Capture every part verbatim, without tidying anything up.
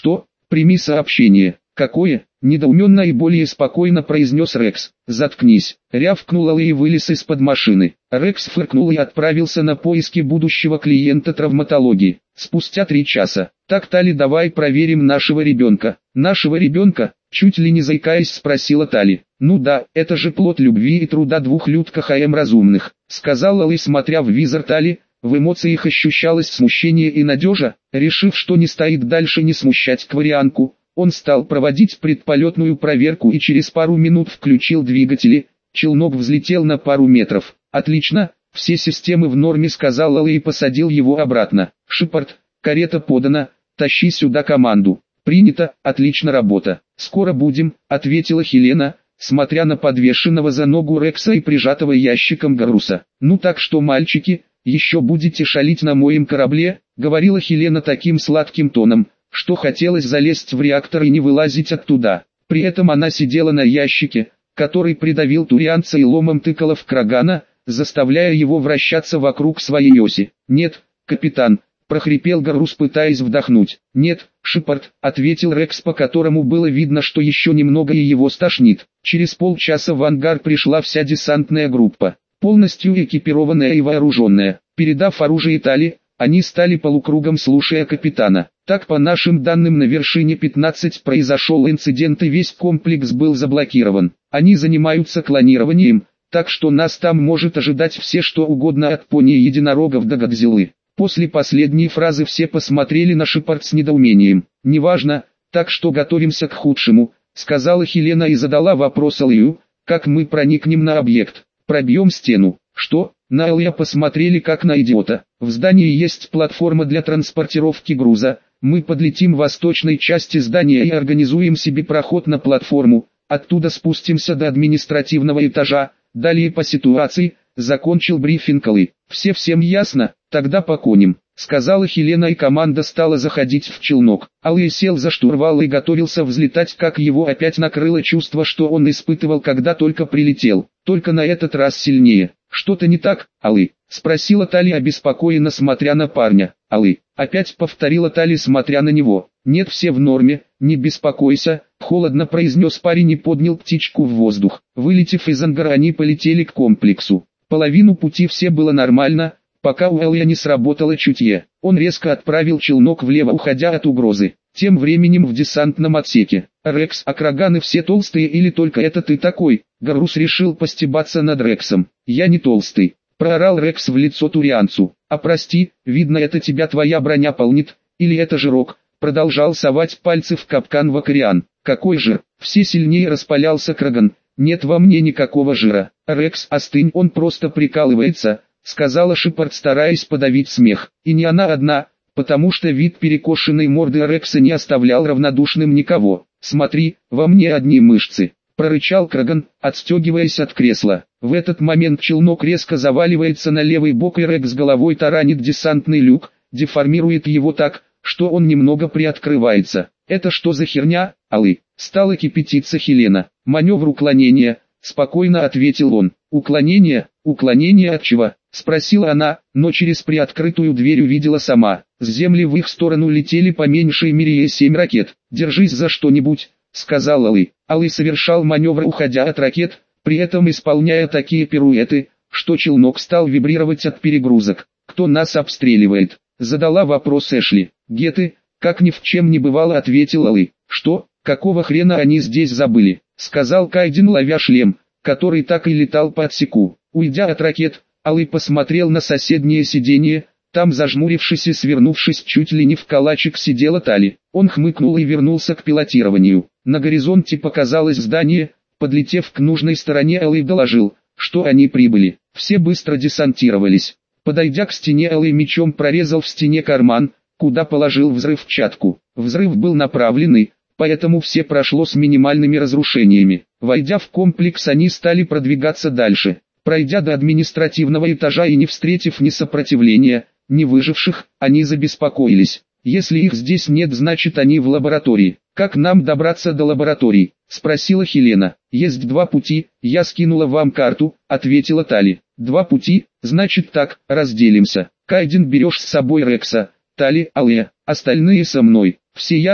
«Что? Прими сообщение». «Какое?» – недоуменно и более спокойно произнес Рекс. «Заткнись», – рявкнул Алый и вылез из-под машины. Рекс фыркнул и отправился на поиски будущего клиента травматологии. Спустя три часа. «Так, Тали, давай проверим нашего ребенка». «Нашего ребенка?» – чуть ли не заикаясь спросила Тали. «Ну да, это же плод любви и труда двух людках АМ разумных», – сказал Алый, смотря в визор Тали. В эмоциях ощущалось смущение и надежа. Решив, что не стоит дальше не смущать кварианку, он стал проводить предполетную проверку и через пару минут включил двигатели. Челнок взлетел на пару метров. «Отлично, все системы в норме», — сказал Алый и посадил его обратно. «Шепард, карета подана, тащи сюда команду». «Принято, отлично работа. Скоро будем», — ответила Хелена, смотря на подвешенного за ногу Рекса и прижатого ящиком Гаруса. «Ну так что, мальчики, еще будете шалить на моем корабле?» — говорила Хелена таким сладким тоном, что хотелось залезть в реактор и не вылазить оттуда. При этом она сидела на ящике, который придавил турианца и ломом тыкала в Крагана, заставляя его вращаться вокруг своей оси. «Нет, капитан», — прохрипел Гарус, пытаясь вдохнуть. «Нет, Шепард», — ответил Рекс, по которому было видно, что еще немного и его стошнит. Через полчаса в ангар пришла вся десантная группа, полностью экипированная и вооруженная. Передав оружие Тали, они стали полукругом, слушая капитана. «Так, по нашим данным, на вершине пятнадцать произошел инцидент и весь комплекс был заблокирован. Они занимаются клонированием, так что нас там может ожидать все что угодно, от пони единорогов до Годзиллы». После последней фразы все посмотрели на Шепард с недоумением. «Неважно, так что готовимся к худшему», — сказала Хелена и задала вопрос Алью. «Как мы проникнем на объект? Пробьем стену?» «Что?» На Алия посмотрели как на идиота. «В здании есть платформа для транспортировки груза. Мы подлетим в восточной части здания и организуем себе проход на платформу. Оттуда спустимся до административного этажа. Далее по ситуации», — закончил брифинг Алый. «Все всем ясно? Тогда по коням», — сказала Хелена, и команда стала заходить в челнок. Алый сел за штурвал и готовился взлетать, как его опять накрыло чувство, что он испытывал, когда только прилетел, только на этот раз сильнее. «Что-то не так, Алый?» — спросила Тали, обеспокоенно смотря на парня. «Алый», — опять повторила Тали, смотря на него. «Нет, все в норме, не беспокойся», — холодно произнес парень и поднял птичку в воздух. Вылетев из ангара, они полетели к комплексу. Половину пути все было нормально, пока у Алия не сработало чутье. Он резко отправил челнок влево, уходя от угрозы. Тем временем в десантном отсеке. «Рекс, а Краганы все толстые или только это ты такой?» Гарус решил постебаться над Рексом. «Я не толстый», — проорал Рекс в лицо турианцу. «А прости, видно, это тебя твоя броня полнит, или это жирок?» Продолжал совать пальцы в капкан Вакариан. «Какой жир?» Все сильнее распалялся Краган. «Нет во мне никакого жира». «Рекс, остынь, он просто прикалывается», — сказала Шепард, стараясь подавить смех. И не она одна, потому что вид перекошенной морды Рекса не оставлял равнодушным никого. «Смотри, во мне одни мышцы», — прорычал Краган, отстегиваясь от кресла. В этот момент челнок резко заваливается на левый бок, и Рекс головой таранит десантный люк, деформирует его так, что он немного приоткрывается. «Это что за херня, Алый?» — стала кипятиться Хелена. «Маневр уклонения», — спокойно ответил он. «Уклонение? Уклонение от чего?» — спросила она, но через приоткрытую дверь увидела сама. С земли в их сторону летели по меньшей мере семь ракет. «Держись за что-нибудь», — сказал Алый. Алый совершал маневр, уходя от ракет, при этом исполняя такие пируэты, что челнок стал вибрировать от перегрузок. «Кто нас обстреливает?» — задала вопрос Эшли. «Геты», — как ни в чем не бывало, ответил Алый. «Что? Какого хрена они здесь забыли?» — сказал Кайден, ловя шлем, который так и летал по отсеку. Уйдя от ракет, Алый посмотрел на соседнее сиденье. Там, зажмурившись и свернувшись чуть ли не в калачик, сидела Тали. Он хмыкнул и вернулся к пилотированию. На горизонте показалось здание. Подлетев к нужной стороне, Алый доложил, что они прибыли. Все быстро десантировались. Подойдя к стене, Алый мечом прорезал в стене карман, куда положил взрывчатку. Взрыв был направленный, поэтому все прошло с минимальными разрушениями. Войдя в комплекс, они стали продвигаться дальше. Пройдя до административного этажа и не встретив ни сопротивления, ни выживших, они забеспокоились. «Если их здесь нет, значит они в лаборатории. Как нам добраться до лаборатории?» — спросила Хелена. «Есть два пути, я скинула вам карту», — ответила Тали. «Два пути, значит так, разделимся. Кайден, берешь с собой Рекса, Тали, Алия, остальные со мной. Все ясно?»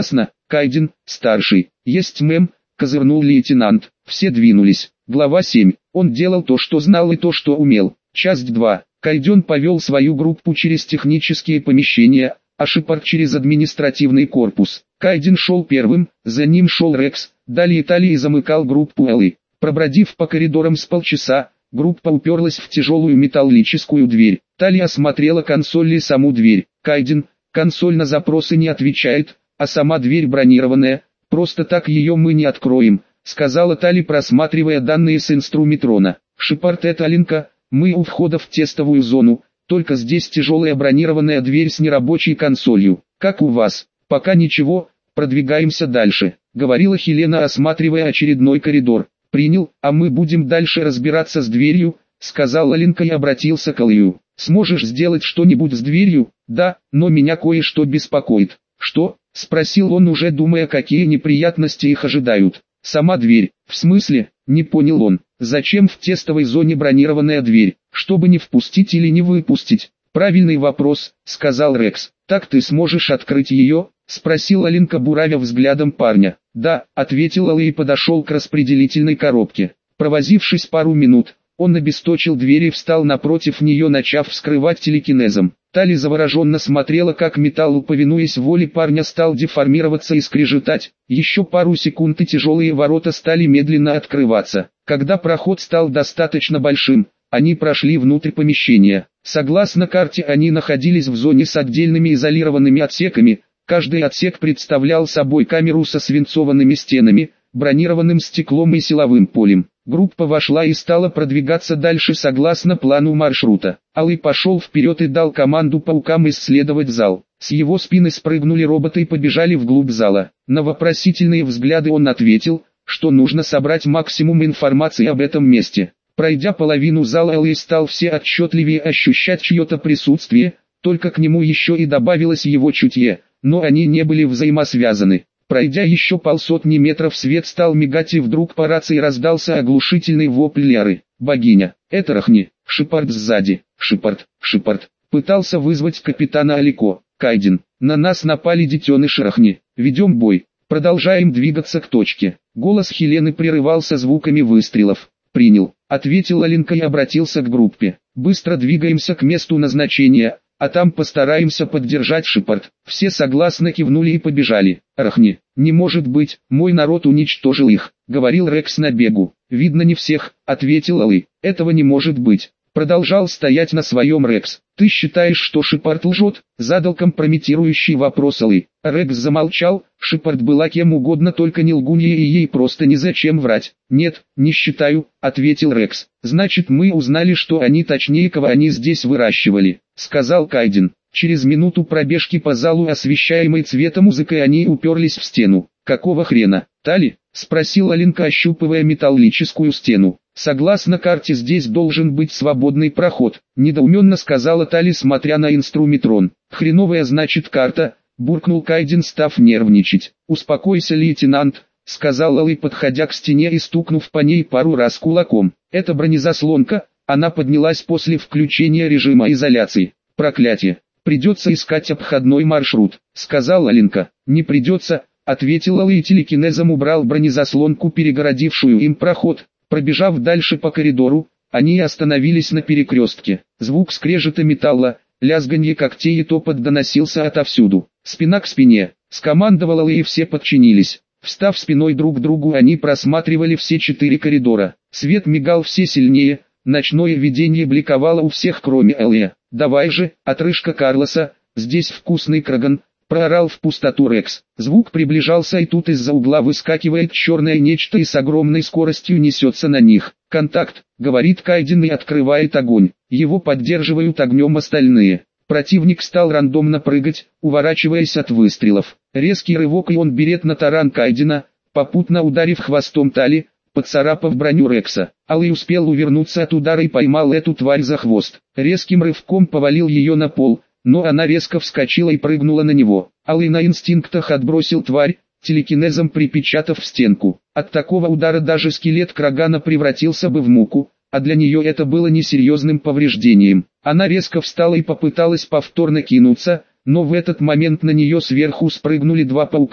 Кайден, старший. Есть мэм, козырнул лейтенант. Все двинулись. Глава семь. Он делал то, что знал, и то, что умел. Часть два. Кайден повел свою группу через технические помещения, а Шепард через административный корпус. Кайден шел первым, за ним шел Рекс, далее Талли замыкал группу Эллы. Пробродив по коридорам с полчаса, группа уперлась в тяжелую металлическую дверь. Талли осмотрела консоль и саму дверь. Кайден, консоль на запросы не отвечает, а сама дверь бронированная, просто так ее мы не откроем, сказала Талли, просматривая данные с инструмитрона. Шепард, это Алинка, мы у входа в тестовую зону, только здесь тяжелая бронированная дверь с нерабочей консолью. Как у вас? Пока ничего, продвигаемся дальше, говорила Хелена, осматривая очередной коридор. Принял, а мы будем дальше разбираться с дверью, сказал Алинка и обратился к Алию. Сможешь сделать что-нибудь с дверью? Да, но меня кое-что беспокоит. Что? Спросил он, уже думая, какие неприятности их ожидают. Сама дверь. В смысле? Не понял он. Зачем в тестовой зоне бронированная дверь? Чтобы не впустить или не выпустить? Правильный вопрос, сказал Рекс. Так ты сможешь открыть ее? Спросил Алинка, буравя взглядом парня. Да, ответил Алый и подошел к распределительной коробке. Провозившись пару минут, он обесточил дверь и встал напротив нее, начав вскрывать телекинезом. Талли завороженно смотрела, как металл, повинуясь воле парня, стал деформироваться и скрежетать. Еще пару секунд и тяжелые ворота стали медленно открываться. Когда проход стал достаточно большим, они прошли внутрь помещения. Согласно карте, они находились в зоне с отдельными изолированными отсеками. Каждый отсек представлял собой камеру со свинцованными стенами, бронированным стеклом и силовым полем. Группа вошла и стала продвигаться дальше согласно плану маршрута. Алый пошел вперед и дал команду паукам исследовать зал. С его спины спрыгнули роботы и побежали вглубь зала. На вопросительные взгляды он ответил, что нужно собрать максимум информации об этом месте. Пройдя половину зала, Алый стал все отчетливее ощущать чье-то присутствие, только к нему еще и добавилось его чутье, но они не были взаимосвязаны. Пройдя еще полсотни метров, свет стал мигать, и вдруг по рации раздался оглушительный вопль Ляры. «Богиня, это Рахни!» Шепард сзади. «Шепард, Шепард!» Пытался вызвать капитана Алико. «Кайден, на нас напали детеныши Рахни. Ведем бой. Продолжаем двигаться к точке». Голос Хелены прерывался звуками выстрелов. «Принял», — ответил Алинка и обратился к группе. «Быстро двигаемся к месту назначения, а там постараемся поддержать Шепард». Все согласно кивнули и побежали. «Рахни, не может быть, мой народ уничтожил их», — говорил Рекс на бегу. «Видно, не всех», — ответил Алый. «Этого не может быть». Продолжал стоять на своем Рекс. «Ты считаешь, что Шепард лжет?» — задал компрометирующий вопрос Алый. Рекс замолчал. Шепард была кем угодно, только не лгунья, и ей просто незачем врать. «Нет, не считаю», — ответил Рекс. «Значит, мы узнали, что они, точнее, кого они здесь выращивали», — сказал Кайден. Через минуту пробежки по залу, освещаемой цветомузыкой, они уперлись в стену. «Какого хрена, Талли?» — спросил Алинка, ощупывая металлическую стену. «Согласно карте, здесь должен быть свободный проход», — недоуменно сказала Талли, смотря на инструмитрон. «Хреновая, значит, карта», — буркнул Кайден, став нервничать. «Успокойся, лейтенант», — сказал Алый, подходя к стене и стукнув по ней пару раз кулаком. «Это бронезаслонка, она поднялась после включения режима изоляции. Проклятие, придется искать обходной маршрут», — сказал Алинка. «Не придется», — ответил Алый и телекинезом убрал бронезаслонку, перегородившую им проход. Пробежав дальше по коридору, они остановились на перекрестке. Звук скрежета металла, лязганье когтей и топот доносился отовсюду. «Спина к спине», — скомандовал Алый, и все подчинились. Встав спиной друг к другу, они просматривали все четыре коридора. Свет мигал все сильнее, ночное видение бликовало у всех, кроме Алия. «Давай же, отрыжка Карлоса, здесь вкусный краган», — проорал в пустоту Рекс. Звук приближался, и тут из-за угла выскакивает черное нечто и с огромной скоростью несется на них. «Контакт», — говорит Кайден и открывает огонь. Его поддерживают огнем остальные. Противник стал рандомно прыгать, уворачиваясь от выстрелов. Резкий рывок, и он берет на таран Кайдена, попутно ударив хвостом Талли, поцарапав броню Рекса. Алый успел увернуться от удара и поймал эту тварь за хвост. Резким рывком повалил ее на пол, но она резко вскочила и прыгнула на него. Алый на инстинктах отбросил тварь, телекинезом припечатав в стенку. От такого удара даже скелет Крагана превратился бы в муку, а для нее это было несерьезным повреждением. Она резко встала и попыталась повторно кинуться, но в этот момент на нее сверху спрыгнули два паука,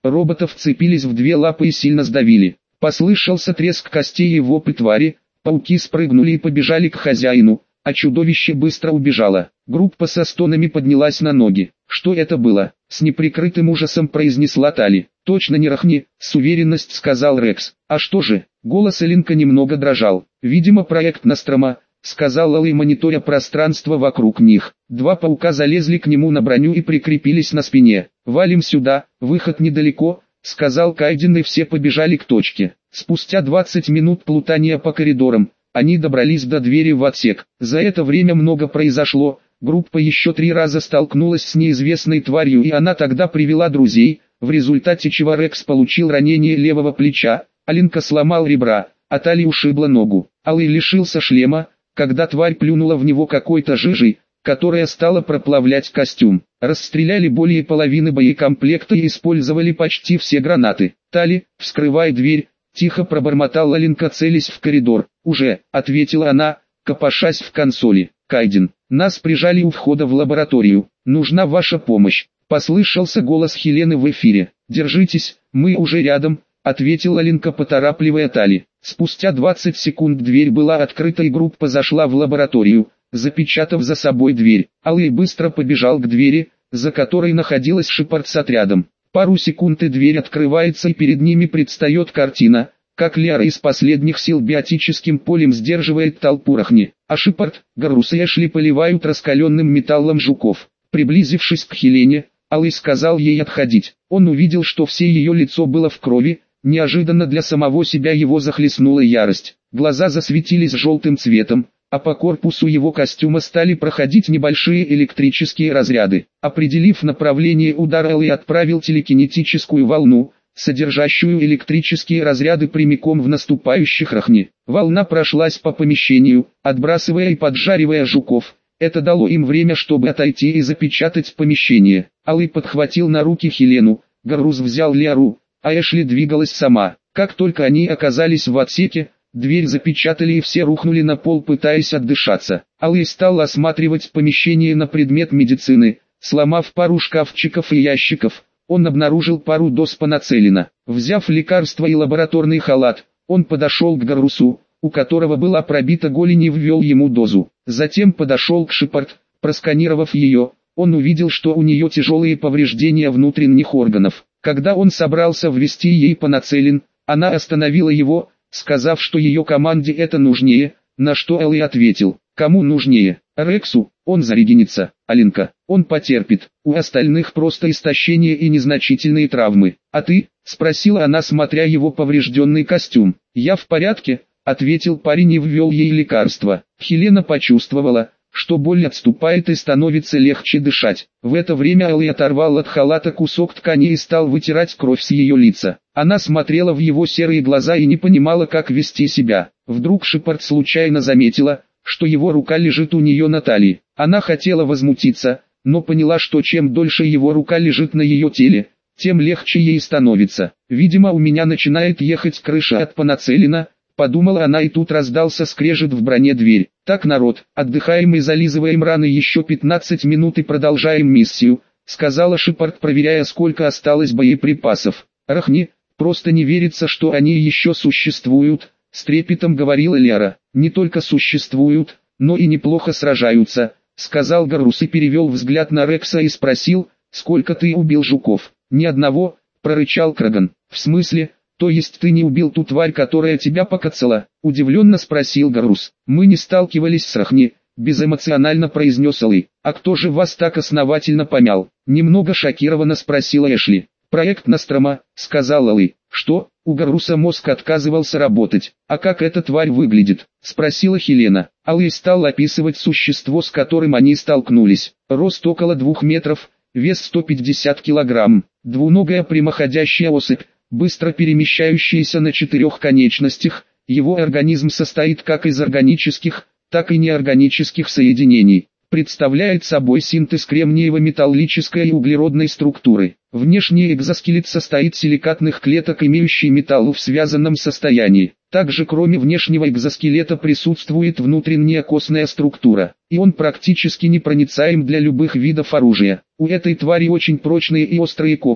Роботов вцепились в две лапы и сильно сдавили. Послышался треск костей и вопли твари, пауки спрыгнули и побежали к хозяину, а чудовище быстро убежало. Группа со стонами поднялась на ноги. «Что это было?» — с неприкрытым ужасом произнесла Тали. «Точно не Рахни», — с уверенностью сказал Рекс. «А что же?» — голос Элинка немного дрожал. «Видимо, проект Нострома», — сказал Алый, мониторя пространство вокруг них. Два паука залезли к нему на броню и прикрепились на спине. «Валим сюда, выход недалеко», — сказал Кайден, и все побежали к точке. Спустя двадцать минут плутания по коридорам, они добрались до двери в отсек. За это время много произошло. Группа еще три раза столкнулась с неизвестной тварью, и она тогда привела друзей, в результате чего Рекс получил ранение левого плеча, Алинка сломал ребра, а Тали ушибла ногу. Алый лишился шлема, когда тварь плюнула в него какой-то жижей, которая стала проплавлять костюм. Расстреляли более половины боекомплекта и использовали почти все гранаты. «Тали, вскрывай дверь», — тихо пробормотала Алинка, целясь в коридор. «Уже», — ответила она, копошась в консоли. «Кайден, нас прижали у входа в лабораторию. Нужна ваша помощь», — послышался голос Хелены в эфире. «Держитесь, мы уже рядом», — ответила Алинка, поторапливая Тали. Спустя двадцать секунд дверь была открыта и группа зашла в лабораторию, запечатав за собой дверь. Алый быстро побежал к двери, за которой находилась Шепард с отрядом. Пару секунд и дверь открывается, и перед ними предстает картина, как Лиара из последних сил биотическим полем сдерживает толпу Рахни, а Шепард, Гаррус и Эшли поливают раскаленным металлом жуков. Приблизившись к Хелене, Алый сказал ей отходить. Он увидел, что все ее лицо было в крови. Неожиданно для самого себя его захлестнула ярость. Глаза засветились желтым цветом, а по корпусу его костюма стали проходить небольшие электрические разряды. Определив направление удара, Алый отправил телекинетическую волну, содержащую электрические разряды, прямиком в наступающих Рахни. Волна прошлась по помещению, отбрасывая и поджаривая жуков. Это дало им время, чтобы отойти и запечатать помещение. Алый подхватил на руки Хелену, Гаррус взял Лиару, а Эшли двигалась сама. Как только они оказались в отсеке, дверь запечатали и все рухнули на пол, пытаясь отдышаться. Алый стал осматривать помещение на предмет медицины. Сломав пару шкафчиков и ящиков, он обнаружил пару доз панацелина. Взяв лекарство и лабораторный халат, он подошел к Гаррусу, у которого была пробита голень, и ввел ему дозу. Затем подошел к Шепард. Просканировав ее, он увидел, что у нее тяжелые повреждения внутренних органов. Когда он собрался ввести ей панацелин, она остановила его, сказав, что ее команде это нужнее, на что Элли ответил: «Кому нужнее? Рексу, он зарегенится, Алинка, он потерпит, у остальных просто истощение и незначительные травмы. А ты?» — спросила она, смотря его поврежденный костюм. «Я в порядке», — ответил парень и ввел ей лекарство. Хелена почувствовала, что боль отступает и становится легче дышать. В это время Элли оторвал от халата кусок ткани и стал вытирать кровь с ее лица. Она смотрела в его серые глаза и не понимала, как вести себя. Вдруг Шепард случайно заметила, что его рука лежит у нее на талии. Она хотела возмутиться, но поняла, что чем дольше его рука лежит на ее теле, тем легче ей становится. «Видимо, у меня начинает ехать крыша от панацелина», — подумала она, и тут раздался скрежет в броне дверь. «Так, народ, отдыхаем и зализываем раны еще пятнадцать минут и продолжаем миссию», — сказала Шепард, проверяя, сколько осталось боеприпасов. «Рахни, просто не верится, что они еще существуют», — с трепетом говорила Лиара. «Не только существуют, но и неплохо сражаются», — сказал Гаррус и перевел взгляд на Рекса и спросил: «Сколько ты убил жуков?» «Ни одного», — прорычал Краган. «В смысле? То есть ты не убил ту тварь, которая тебя покоцала?» — удивленно спросил Гаррус. «Мы не сталкивались с Рахни», — безэмоционально произнес Алый. «А кто же вас так основательно помял?» — немного шокированно спросила Эшли. «Проект Нострома», — сказал Алый. «Что?» — у Гарруса мозг отказывался работать. «А как эта тварь выглядит?» — спросила Хелена. Алый стал описывать существо, с которым они столкнулись. Рост около двух метров, вес сто пятьдесят килограмм, двуногая прямоходящая особь, быстро перемещающаяся на четырех конечностях. Его организм состоит как из органических, так и неорганических соединений. Представляет собой синтез кремниево-металлической и углеродной структуры. Внешний экзоскелет состоит силикатных клеток, имеющий металл в связанном состоянии. Также кроме внешнего экзоскелета присутствует внутренняя костная структура, и он практически непроницаем для любых видов оружия. У этой твари очень прочные и острые когти,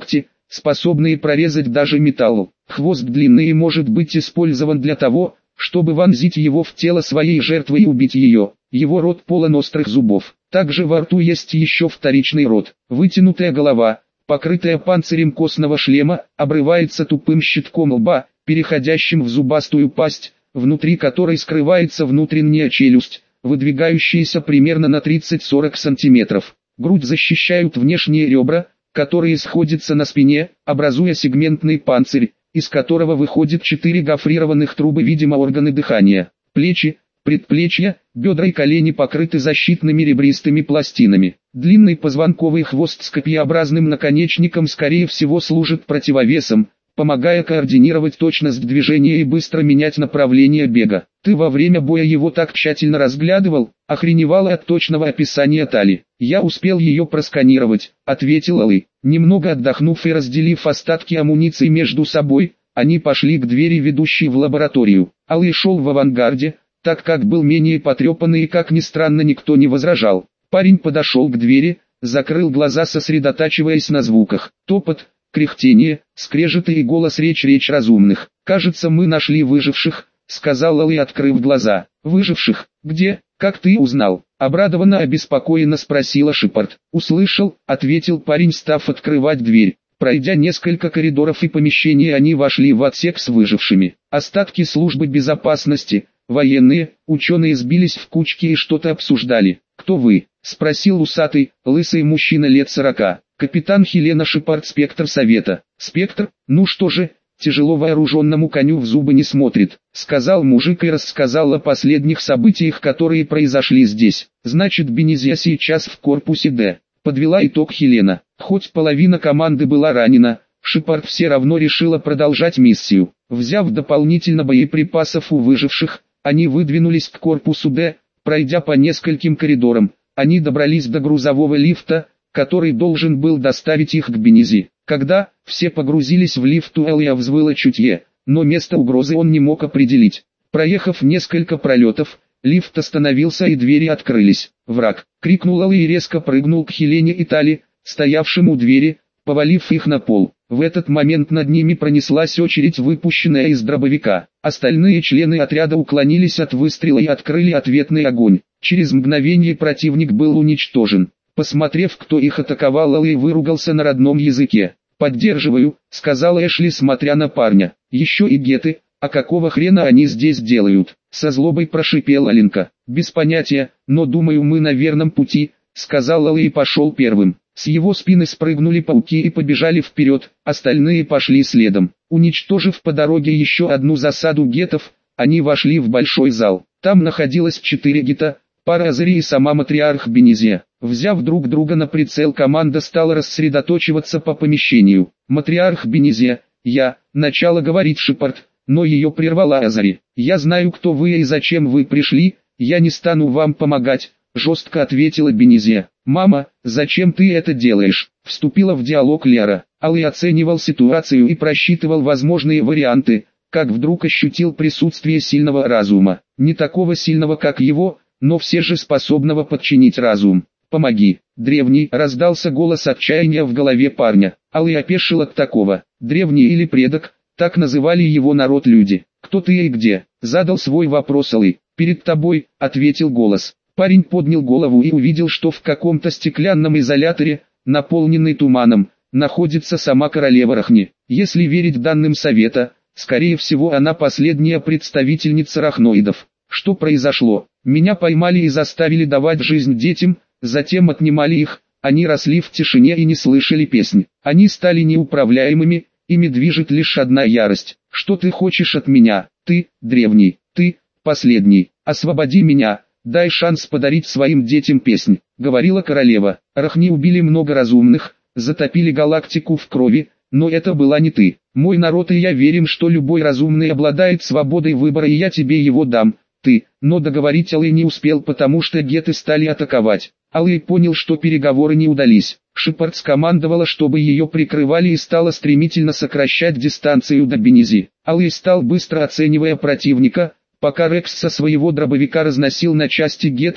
способные прорезать даже металл. Хвост длинный и может быть использован для того, чтобы вонзить его в тело своей жертвы и убить ее. Его рот полон острых зубов. Также во рту есть еще вторичный рот. Вытянутая голова, покрытая панцирем костного шлема, обрывается тупым щитком лба, переходящим в зубастую пасть, внутри которой скрывается внутренняя челюсть, выдвигающаяся примерно на тридцать-сорок сантиметров. Грудь защищают внешние ребра, которые сходятся на спине, образуя сегментный панцирь, из которого выходят четыре гофрированных трубы, видимо органы дыхания. Плечи, предплечья, бедра и колени покрыты защитными ребристыми пластинами. Длинный позвонковый хвост с копьеобразным наконечником скорее всего служит противовесом, помогая координировать точность движения и быстро менять направление бега. Ты во время боя его так тщательно разглядывал, охреневала от точного описания Тали. Я успел ее просканировать, ответил Алый. Немного отдохнув и разделив остатки амуниции между собой, они пошли к двери, ведущей в лабораторию. Алый шел в авангарде, так как был менее потрепанный и, как ни странно, никто не возражал. Парень подошел к двери, закрыл глаза, сосредотачиваясь на звуках. Топот, кряхтение, скрежеты и голос, речь речь разумных. «Кажется, мы нашли выживших», — сказал Алый, открыв глаза. «Выживших? Где? Как ты узнал?» Обрадованно, обеспокоенно спросила Шепард. «Услышал», — ответил парень, став открывать дверь. Пройдя несколько коридоров и помещений, они вошли в отсек с выжившими. Остатки службы безопасности, военные, ученые сбились в кучки и что-то обсуждали. «Кто вы?» — спросил усатый, лысый мужчина лет сорока. «Капитан Хелена Шепард, спектр совета». «Спектр? Ну что же, тяжело вооруженному коню в зубы не смотрит», — сказал мужик и рассказал о последних событиях, которые произошли здесь. «Значит, Бенезия сейчас в корпусе Д», — подвела итог Хелена. Хоть половина команды была ранена, Шепард все равно решила продолжать миссию. Взяв дополнительно боеприпасов у выживших, они выдвинулись к корпусу Д. Пройдя по нескольким коридорам, они добрались до грузового лифта, который должен был доставить их к Бенези. Когда все погрузились в лифт, у Элия взвыло чутье, но место угрозы он не мог определить. Проехав несколько пролетов, лифт остановился и двери открылись. «Враг!» — крикнул Элия и резко прыгнул к Хелене и Тали, стоявшим у двери, повалив их на пол. В этот момент над ними пронеслась очередь, выпущенная из дробовика. Остальные члены отряда уклонились от выстрела и открыли ответный огонь. Через мгновение противник был уничтожен. Посмотрев, кто их атаковал, Алый выругался на родном языке. «Поддерживаю», — сказал Эшли, смотря на парня. «Еще и геты, а какого хрена они здесь делают?» Со злобой прошипел Аленка. «Без понятия, но думаю, мы на верном пути», — сказал Алый и пошел первым. С его спины спрыгнули пауки и побежали вперед, остальные пошли следом. Уничтожив по дороге еще одну засаду гетов, они вошли в большой зал. Там находилось четыре гета, пара Азари и сама матриарх Бенезия. Взяв друг друга на прицел, команда стала рассредоточиваться по помещению. Матриарх Бенезия, я, начала говорить Шепард, но ее прервала Азари. «Я знаю, кто вы и зачем вы пришли, я не стану вам помогать», — жестко ответила Бенезия. «Мама, зачем ты это делаешь?» — вступила в диалог Лера. Алый оценивал ситуацию и просчитывал возможные варианты, как вдруг ощутил присутствие сильного разума. Не такого сильного, как его, но все же способного подчинить разум. «Помоги!» «Древний!» — раздался голос отчаяния в голове парня. Алый опешил от такого. «Древний или предок?» — так называли его народ люди. «Кто ты и где?» — задал свой вопрос Алый. «Перед тобой», — ответил голос. Парень поднял голову и увидел, что в каком-то стеклянном изоляторе, наполненный туманом, находится сама королева Рахни. Если верить данным совета, скорее всего она последняя представительница рахноидов. «Что произошло? Меня поймали и заставили давать жизнь детям, затем отнимали их, они росли в тишине и не слышали песнь. Они стали неуправляемыми, ими движет лишь одна ярость. Что ты хочешь от меня? Ты, древний, ты, последний, освободи меня, дай шанс подарить своим детям песнь», — говорила королева. «Рахни убили много разумных, затопили галактику в крови, но это была не ты. Мой народ и я верим, что любой разумный обладает свободой выбора, и я тебе его дам. Ты». Но договорить Алый не успел, потому что геты стали атаковать. Алый понял, что переговоры не удались. Шепард скомандовала, чтобы ее прикрывали, и стала стремительно сокращать дистанцию до Бенези. Алый стал быстро оценивая противника, пока Рекс со своего дробовика разносил на части гетов,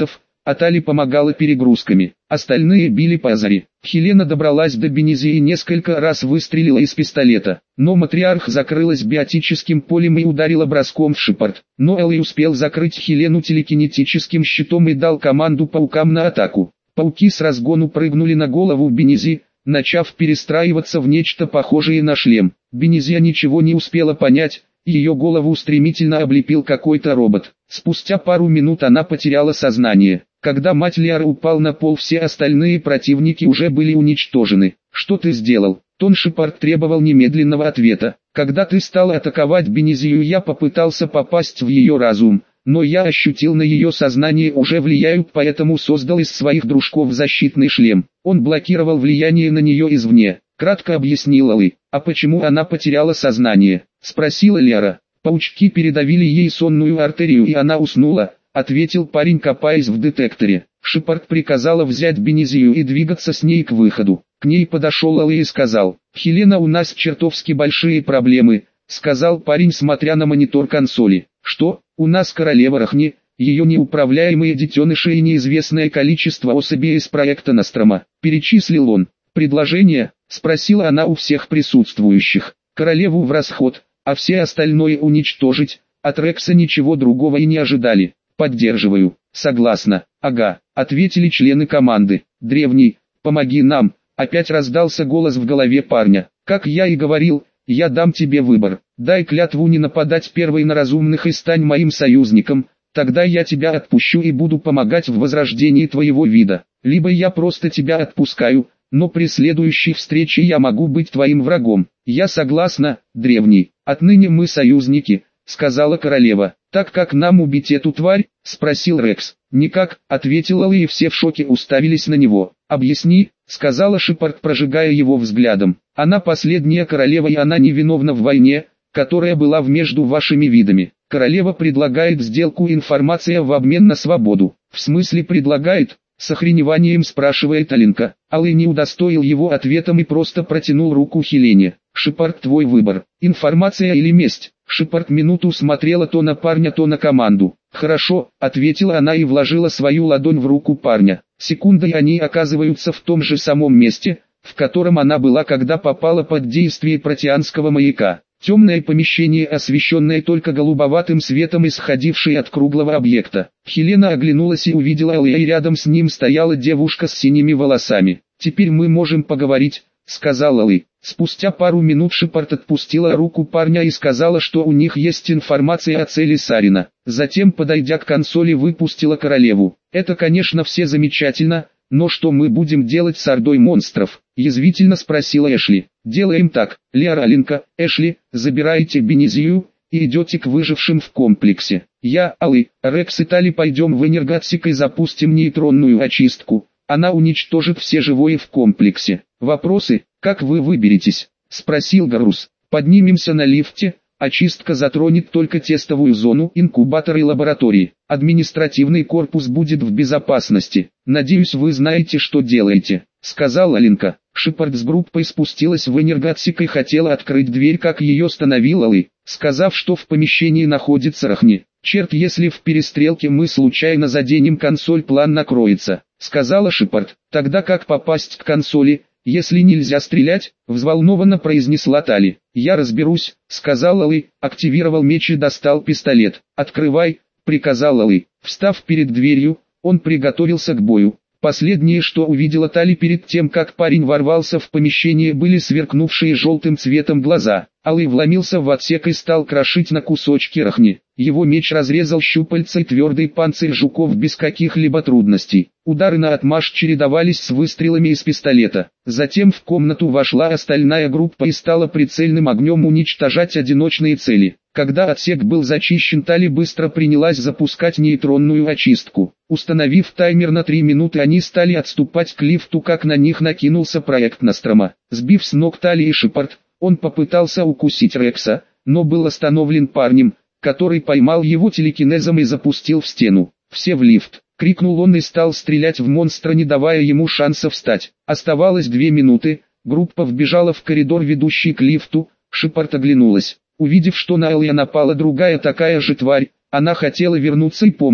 а Тали помогала перегрузками. Остальные били по Азаре. Хелена добралась до Бенези и несколько раз выстрелила из пистолета, но матриарх закрылась биотическим полем и ударила броском в Шепард. Но Элли успел закрыть Хелену телекинетическим щитом и дал команду паукам на атаку. Пауки с разгону прыгнули на голову Бенези, начав перестраиваться в нечто похожее на шлем. Бенезия ничего не успела понять, ее голову стремительно облепил какой-то робот. Спустя пару минут она потеряла сознание. Когда мать Лиара упал на пол, все остальные противники уже были уничтожены. «Что ты сделал?» Тон Шепард требовал немедленного ответа. «Когда ты стал атаковать Бенезию, я попытался попасть в ее разум, но я ощутил на ее сознание уже влияют, поэтому создал из своих дружков защитный шлем. Он блокировал влияние на нее извне», — кратко объяснила Элли. «А почему она потеряла сознание?» — спросила Лиара. «Паучки передавили ей сонную артерию и она уснула», — ответил парень, копаясь в детекторе. Шепард приказала взять Бенезию и двигаться с ней к выходу. К ней подошел Элли и сказал: «Хелена, у нас чертовски большие проблемы», — сказал парень, смотря на монитор консоли. «Что? У нас королева Рахни, ее неуправляемые детеныши и неизвестное количество особей из проекта Нострома», — перечислил он. «Предложение?» — спросила она у всех присутствующих. «Королеву в расход, а все остальное уничтожить». От Рекса ничего другого и не ожидали. «Поддерживаю». «Согласна». «Ага», — ответили члены команды. «Древний, помоги нам», — опять раздался голос в голове парня. «Как я и говорил, я дам тебе выбор. Дай клятву не нападать первой на разумных и стань моим союзником, тогда я тебя отпущу и буду помогать в возрождении твоего вида. Либо я просто тебя отпускаю, но при следующей встрече я могу быть твоим врагом». «Я согласна, древний, отныне мы союзники», — сказала королева. «Так как нам убить эту тварь?» — спросил Рекс. «Никак», — ответил Элли, и все в шоке уставились на него. «Объясни», — сказала Шепард, прожигая его взглядом. «Она последняя королева и она невиновна в войне, которая была в между вашими видами. Королева предлагает сделку, информация в обмен на свободу». «В смысле предлагает?» — с охреневанием спрашивает Алинка. Элли не удостоил его ответом и просто протянул руку Хелене. «Шепард, твой выбор. Информация или месть?» Шепард минуту смотрела то на парня, то на команду. «Хорошо», — ответила она и вложила свою ладонь в руку парня. Секундой они оказываются в том же самом месте, в котором она была, когда попала под действие протеанского маяка. Темное помещение, освещенное только голубоватым светом, исходившее от круглого объекта. Хелена оглянулась и увидела Элли, и рядом с ним стояла девушка с синими волосами. «Теперь мы можем поговорить», — сказал Элли. Спустя пару минут Шепард отпустила руку парня и сказала, что у них есть информация о цели Сарина. Затем, подойдя к консоли, выпустила королеву. «Это, конечно, все замечательно, но что мы будем делать с ордой монстров?» — язвительно спросила Эшли. «Делаем так, Лиара, Алинка, Эшли, забирайте Бенезию и идете к выжившим в комплексе. Я, Элли, Рекс и Тали пойдем в энергоотсек и запустим нейтронную очистку. Она уничтожит все живое в комплексе. Вопросы? Как вы выберетесь?» — спросил Гарус. «Поднимемся на лифте, очистка затронет только тестовую зону, инкубатор и лаборатории. Административный корпус будет в безопасности. Надеюсь, вы знаете, что делаете», — сказала Алинка. Шепард с группой спустилась в энергоотсек и хотела открыть дверь, как ее остановил Элли, сказав, что в помещении находится Рахни. «Черт, если в перестрелке мы случайно заденем консоль, план накроется», — сказала Шепард. «Тогда как попасть к консоли, если нельзя стрелять?» — взволнованно произнесла Тали. «Я разберусь», — сказал Элли, активировал меч и достал пистолет. «Открывай», — приказал Элли. Встав перед дверью, он приготовился к бою. Последнее, что увидела Тали перед тем, как парень ворвался в помещение, были сверкнувшие желтым цветом глаза. Элли вломился в отсек и стал крошить на кусочки Рахни. Его меч разрезал щупальца и твердый панцирь жуков без каких-либо трудностей. Удары на отмашь чередовались с выстрелами из пистолета. Затем в комнату вошла остальная группа и стала прицельным огнем уничтожать одиночные цели. Когда отсек был зачищен, Тали быстро принялась запускать нейтронную очистку. Установив таймер на три минуты, они стали отступать к лифту, как на них накинулся проект Нострома. Сбив с ног Тали и Шепард, он попытался укусить Рекса, но был остановлен парнем, который поймал его телекинезом и запустил в стену. «Все в лифт!» — крикнул он и стал стрелять в монстра, не давая ему шанса встать. Оставалось две минуты, группа вбежала в коридор, ведущий к лифту. Шепард оглянулась. Увидев, что на Элли напала другая такая же тварь, она хотела вернуться и помочь,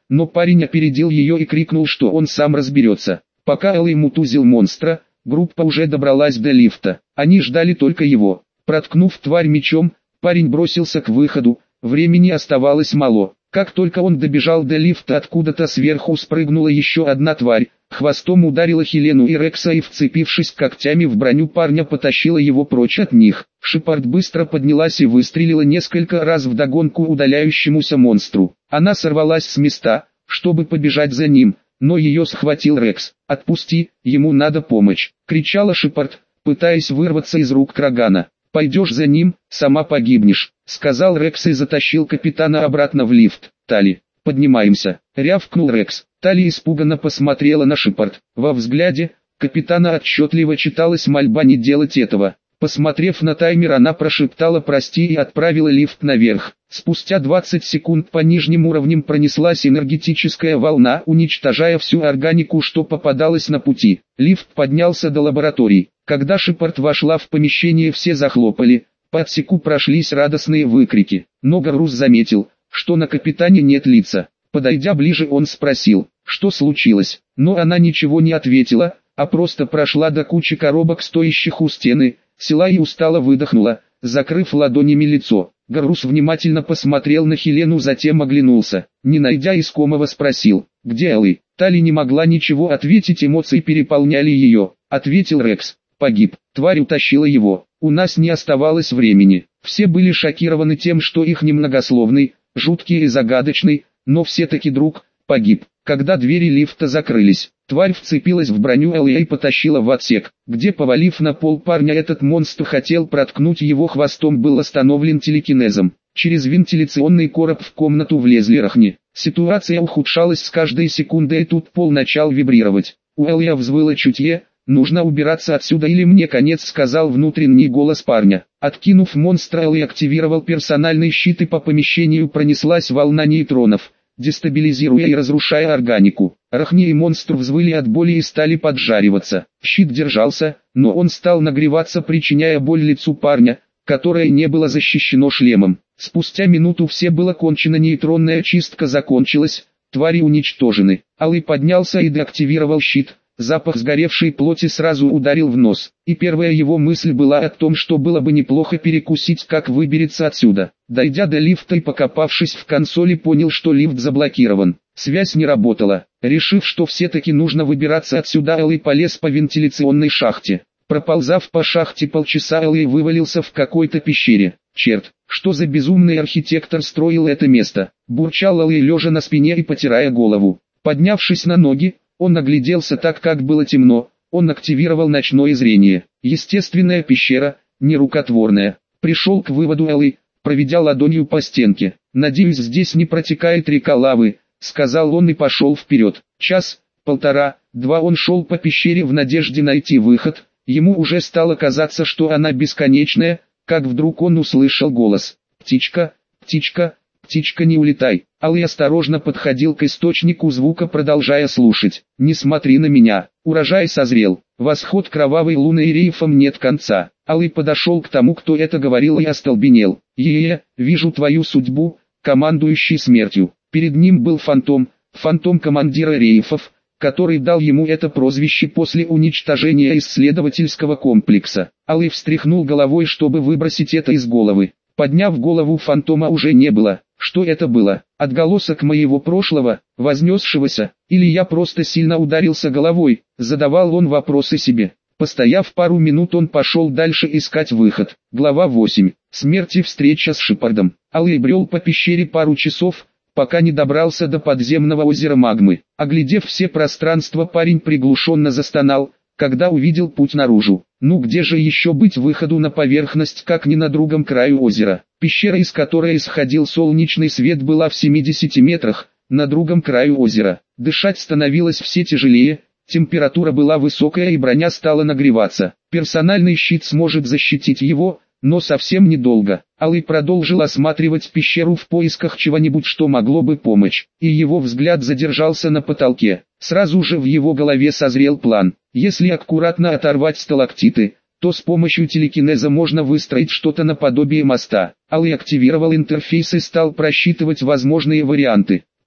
но парень опередил ее и крикнул, что он сам разберется. Пока Алый мутузил монстра, группа уже добралась до лифта. Они ждали только его. Проткнув тварь мечом, парень бросился к выходу, времени оставалось мало. Как только он добежал до лифта, откуда-то сверху спрыгнула еще одна тварь, хвостом ударила Хелену и Рекса и, вцепившись когтями в броню парня, потащила его прочь от них. Шепард быстро поднялась и выстрелила несколько раз вдогонку удаляющемуся монстру. Она сорвалась с места, чтобы побежать за ним, но ее схватил Рекс. «Отпусти, ему надо помощь!» — кричала Шепард, пытаясь вырваться из рук Крагана. «Пойдешь за ним, сама погибнешь», — сказал Рекс и затащил капитана обратно в лифт. «Тали, поднимаемся», — рявкнул Рекс. Тали испуганно посмотрела на Шепард. Во взгляде капитана отчетливо читалась мольба не делать этого. Посмотрев на таймер, она прошептала «прости» и отправила лифт наверх. Спустя двадцать секунд по нижним уровням пронеслась энергетическая волна, уничтожая всю органику, что попадалось на пути. Лифт поднялся до лабораторий. Когда Шепард вошла в помещение, все захлопали. По отсеку прошлись радостные выкрики. Но Гаррус заметил, что на капитане нет лица. Подойдя ближе, он спросил, что случилось. Но она ничего не ответила, а просто прошла до кучи коробок, стоящих у стены, села и устало выдохнула, закрыв ладонями лицо. Гаррус внимательно посмотрел на Хелену, затем оглянулся. Не найдя искомого, спросил, где Алый? Тали не могла ничего ответить, эмоции переполняли ее. Ответил Рекс. Погиб. Тварь утащила его. У нас не оставалось времени. Все были шокированы тем, что их немногословный, жуткий и загадочный, но все-таки друг, погиб. Когда двери лифта закрылись, тварь вцепилась в броню Элли и потащила в отсек, где, повалив на пол парня, этот монстр хотел проткнуть его хвостом, был остановлен телекинезом. Через вентиляционный короб в комнату влезли Рахни. Ситуация ухудшалась с каждой секундой, и тут пол начал вибрировать. У Элли взвыло чутье. «Нужно убираться отсюда или мне конец», — сказал внутренний голос парня. Откинув монстра, Элли активировал персональный щит, и по помещению пронеслась волна нейтронов, дестабилизируя и разрушая органику. Рахни и монстр взвыли от боли и стали поджариваться. Щит держался, но он стал нагреваться, причиняя боль лицу парня, которое не было защищено шлемом. Спустя минуту все было кончено, нейтронная чистка закончилась, твари уничтожены. Алый поднялся и деактивировал щит. Запах сгоревшей плоти сразу ударил в нос, и первая его мысль была о том, что было бы неплохо перекусить, как выберется отсюда. Дойдя до лифта и покопавшись в консоли, понял, что лифт заблокирован. Связь не работала. Решив, что все-таки нужно выбираться отсюда, Алый полез по вентиляционной шахте. Проползав по шахте полчаса, Алый вывалился в какой-то пещере. «Черт, что за безумный архитектор строил это место?» Бурчал Алый, лежа на спине и потирая голову. Поднявшись на ноги, он огляделся. Так как было темно, он активировал ночное зрение. Естественная пещера, нерукотворная. Пришел к выводу Элли, проведя ладонью по стенке. «Надеюсь, здесь не протекает река лавы», — сказал он и пошел вперед. Час, полтора, два он шел по пещере в надежде найти выход. Ему уже стало казаться, что она бесконечная, как вдруг он услышал голос. «Птичка, птичка, птичка, не улетай». Алый осторожно подходил к источнику звука, продолжая слушать. «Не смотри на меня, урожай созрел, восход кровавой луны и рейфом нет конца». Алый подошел к тому, кто это говорил, и остолбенел. «Е-е, вижу твою судьбу, командующий смертью». Перед ним был фантом, фантом командира рейфов, который дал ему это прозвище после уничтожения исследовательского комплекса. Алый встряхнул головой, чтобы выбросить это из головы. Подняв голову, фантома уже не было. Что это было? Отголосок моего прошлого, вознесшегося, или я просто сильно ударился головой? Задавал он вопросы себе. Постояв пару минут, он пошел дальше искать выход. Глава восемь. Смерть и встреча с Шепардом. Алый брел по пещере пару часов, пока не добрался до подземного озера магмы. Оглядев все пространства, парень приглушенно застонал, когда увидел путь наружу. Ну где же еще быть выходу на поверхность, как не на другом краю озера? Пещера, из которой исходил солнечный свет, была в семидесяти метрах, на другом краю озера. Дышать становилось все тяжелее, температура была высокая и броня стала нагреваться. Персональный щит сможет защитить его, но совсем недолго. Алый продолжил осматривать пещеру в поисках чего-нибудь, что могло бы помочь, и его взгляд задержался на потолке. Сразу же в его голове созрел план. Если аккуратно оторвать сталактиты, то с помощью телекинеза можно выстроить что-то наподобие моста. Алый активировал интерфейс и стал просчитывать возможные варианты.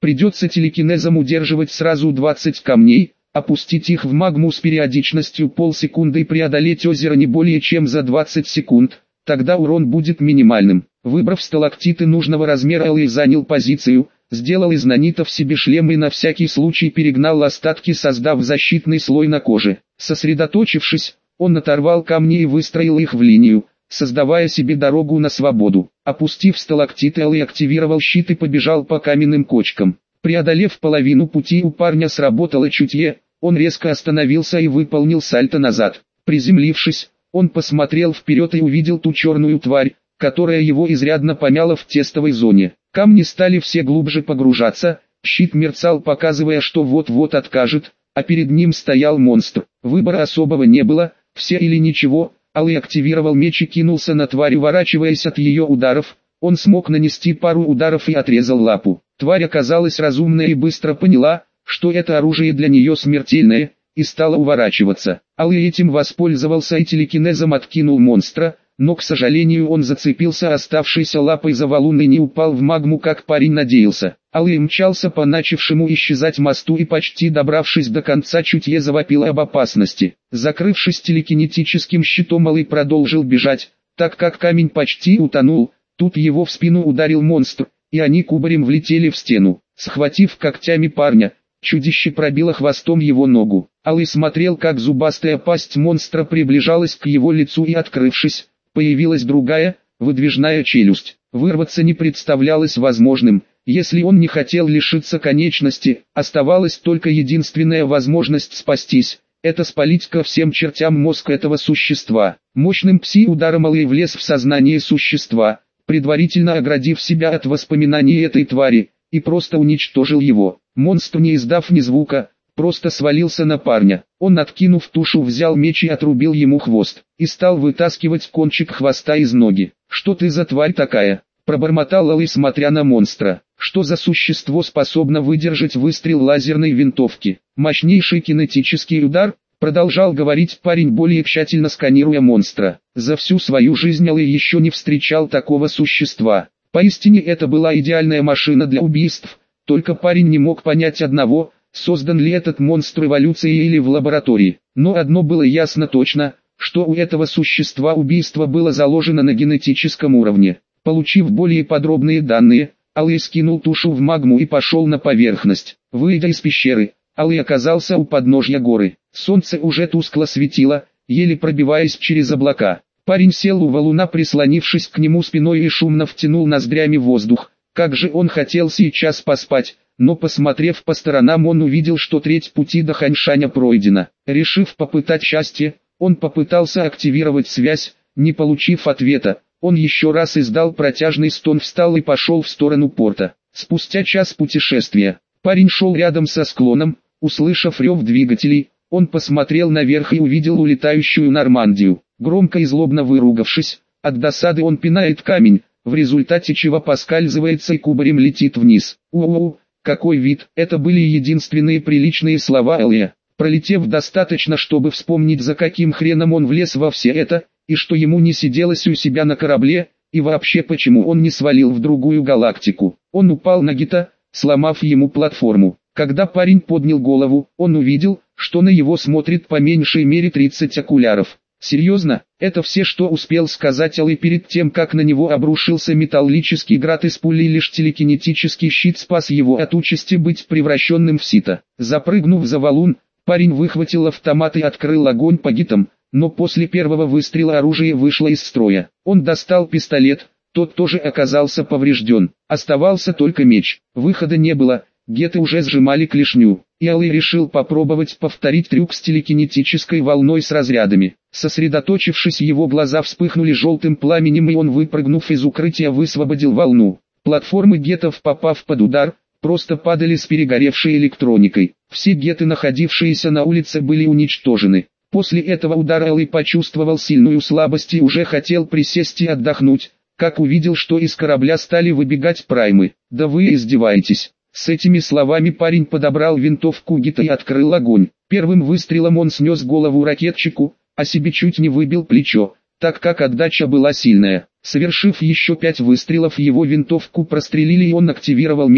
Придется телекинезом удерживать сразу двадцать камней, опустить их в магму с периодичностью полсекунды и преодолеть озеро не более чем за двадцать секунд, тогда урон будет минимальным. Выбрав сталактиты нужного размера, Алый занял позицию, сделал из нанитов себе шлем и на всякий случай перегнал остатки, создав защитный слой на коже. Сосредоточившись, он оторвал камни и выстроил их в линию, создавая себе дорогу на свободу. Опустив сталактиты, Алый активировал щит и побежал по каменным кочкам. Преодолев половину пути, у парня сработало чутье, он резко остановился и выполнил сальто назад. Приземлившись, он посмотрел вперед и увидел ту черную тварь, которая его изрядно помяла в тестовой зоне. Камни стали все глубже погружаться, щит мерцал, показывая, что вот-вот откажет, а перед ним стоял монстр. Выбора особого не было, все или ничего. Алый активировал меч и кинулся на тварь, уворачиваясь от ее ударов. Он смог нанести пару ударов и отрезал лапу. Тварь оказалась разумная и быстро поняла, что это оружие для нее смертельное, и стала уворачиваться. Алый этим воспользовался и телекинезом откинул монстра, но, к сожалению, он зацепился оставшейся лапой за валун и не упал в магму, как парень надеялся. Алый мчался по начавшему исчезать мосту и, почти добравшись до конца, чутье завопило об опасности. Закрывшись телекинетическим щитом, Алый продолжил бежать, так как камень почти утонул. Тут его в спину ударил монстр, и они кубарем влетели в стену. Схватив когтями парня, чудище пробило хвостом его ногу. Алый смотрел, как зубастая пасть монстра приближалась к его лицу, и, открывшись, появилась другая, выдвижная челюсть. Вырваться не представлялось возможным. Если он не хотел лишиться конечности, оставалась только единственная возможность спастись. Это спалить ко всем чертям мозг этого существа. Мощным пси-ударом Алый влез в сознание существа, предварительно оградив себя от воспоминаний этой твари, и просто уничтожил его. Монстр, не издав ни звука, просто свалился на парня. Он, откинув тушу, взял меч и отрубил ему хвост, и стал вытаскивать кончик хвоста из ноги. «Что ты за тварь такая?» – пробормотал Алый, смотря на монстра. «Что за существо способно выдержать выстрел лазерной винтовки?» «Мощнейший кинетический удар», – продолжал говорить парень, более тщательно сканируя монстра. За всю свою жизнь Алый еще не встречал такого существа. Поистине это была идеальная машина для убийств, только парень не мог понять одного – создан ли этот монстр эволюцией или в лаборатории. Но одно было ясно точно, что у этого существа убийство было заложено на генетическом уровне. Получив более подробные данные, Алый скинул тушу в магму и пошел на поверхность. Выйдя из пещеры, Алый оказался у подножья горы. Солнце уже тускло светило, еле пробиваясь через облака. Парень сел у валуна, прислонившись к нему спиной, и шумно втянул ноздрями воздух. Как же он хотел сейчас поспать, но, посмотрев по сторонам, он увидел, что треть пути до Ханьшаня пройдена. Решив попытать счастье, он попытался активировать связь. Не получив ответа, он еще раз издал протяжный стон, встал и пошел в сторону порта. Спустя час путешествия, парень шел рядом со склоном. Услышав рев двигателей, он посмотрел наверх и увидел улетающую Нормандию. Громко и злобно выругавшись, от досады он пинает камень, в результате чего поскальзывается и кубарем летит вниз. «У-у-у, какой вид!» Это были единственные приличные слова Алия. Пролетев достаточно, чтобы вспомнить, за каким хреном он влез во все это, и что ему не сиделось у себя на корабле, и вообще почему он не свалил в другую галактику. Он упал на Гита, сломав ему платформу. Когда парень поднял голову, он увидел, что на его смотрит по меньшей мере тридцать окуляров. Серьезно, это все, что успел сказать Алый перед тем, как на него обрушился металлический град из пули, и лишь телекинетический щит спас его от участи быть превращенным в сито. Запрыгнув за валун, парень выхватил автомат и открыл огонь по гитам, но после первого выстрела оружие вышло из строя. Он достал пистолет, тот тоже оказался поврежден. Оставался только меч. Выхода не было, геты уже сжимали клешню. И Алый решил попробовать повторить трюк с телекинетической волной с разрядами. Сосредоточившись, его глаза вспыхнули желтым пламенем, и он, выпрыгнув из укрытия, высвободил волну. Платформы гетов, попав под удар, просто падали с перегоревшей электроникой. Все геты, находившиеся на улице, были уничтожены. После этого удара Алый почувствовал сильную слабость и уже хотел присесть и отдохнуть, как увидел, что из корабля стали выбегать праймы. «Да вы издеваетесь!» С этими словами парень подобрал винтовку Гита и открыл огонь. Первым выстрелом он снес голову ракетчику, а себе чуть не выбил плечо, так как отдача была сильная. Совершив еще пять выстрелов, его винтовку прострелили, и он активировал меч,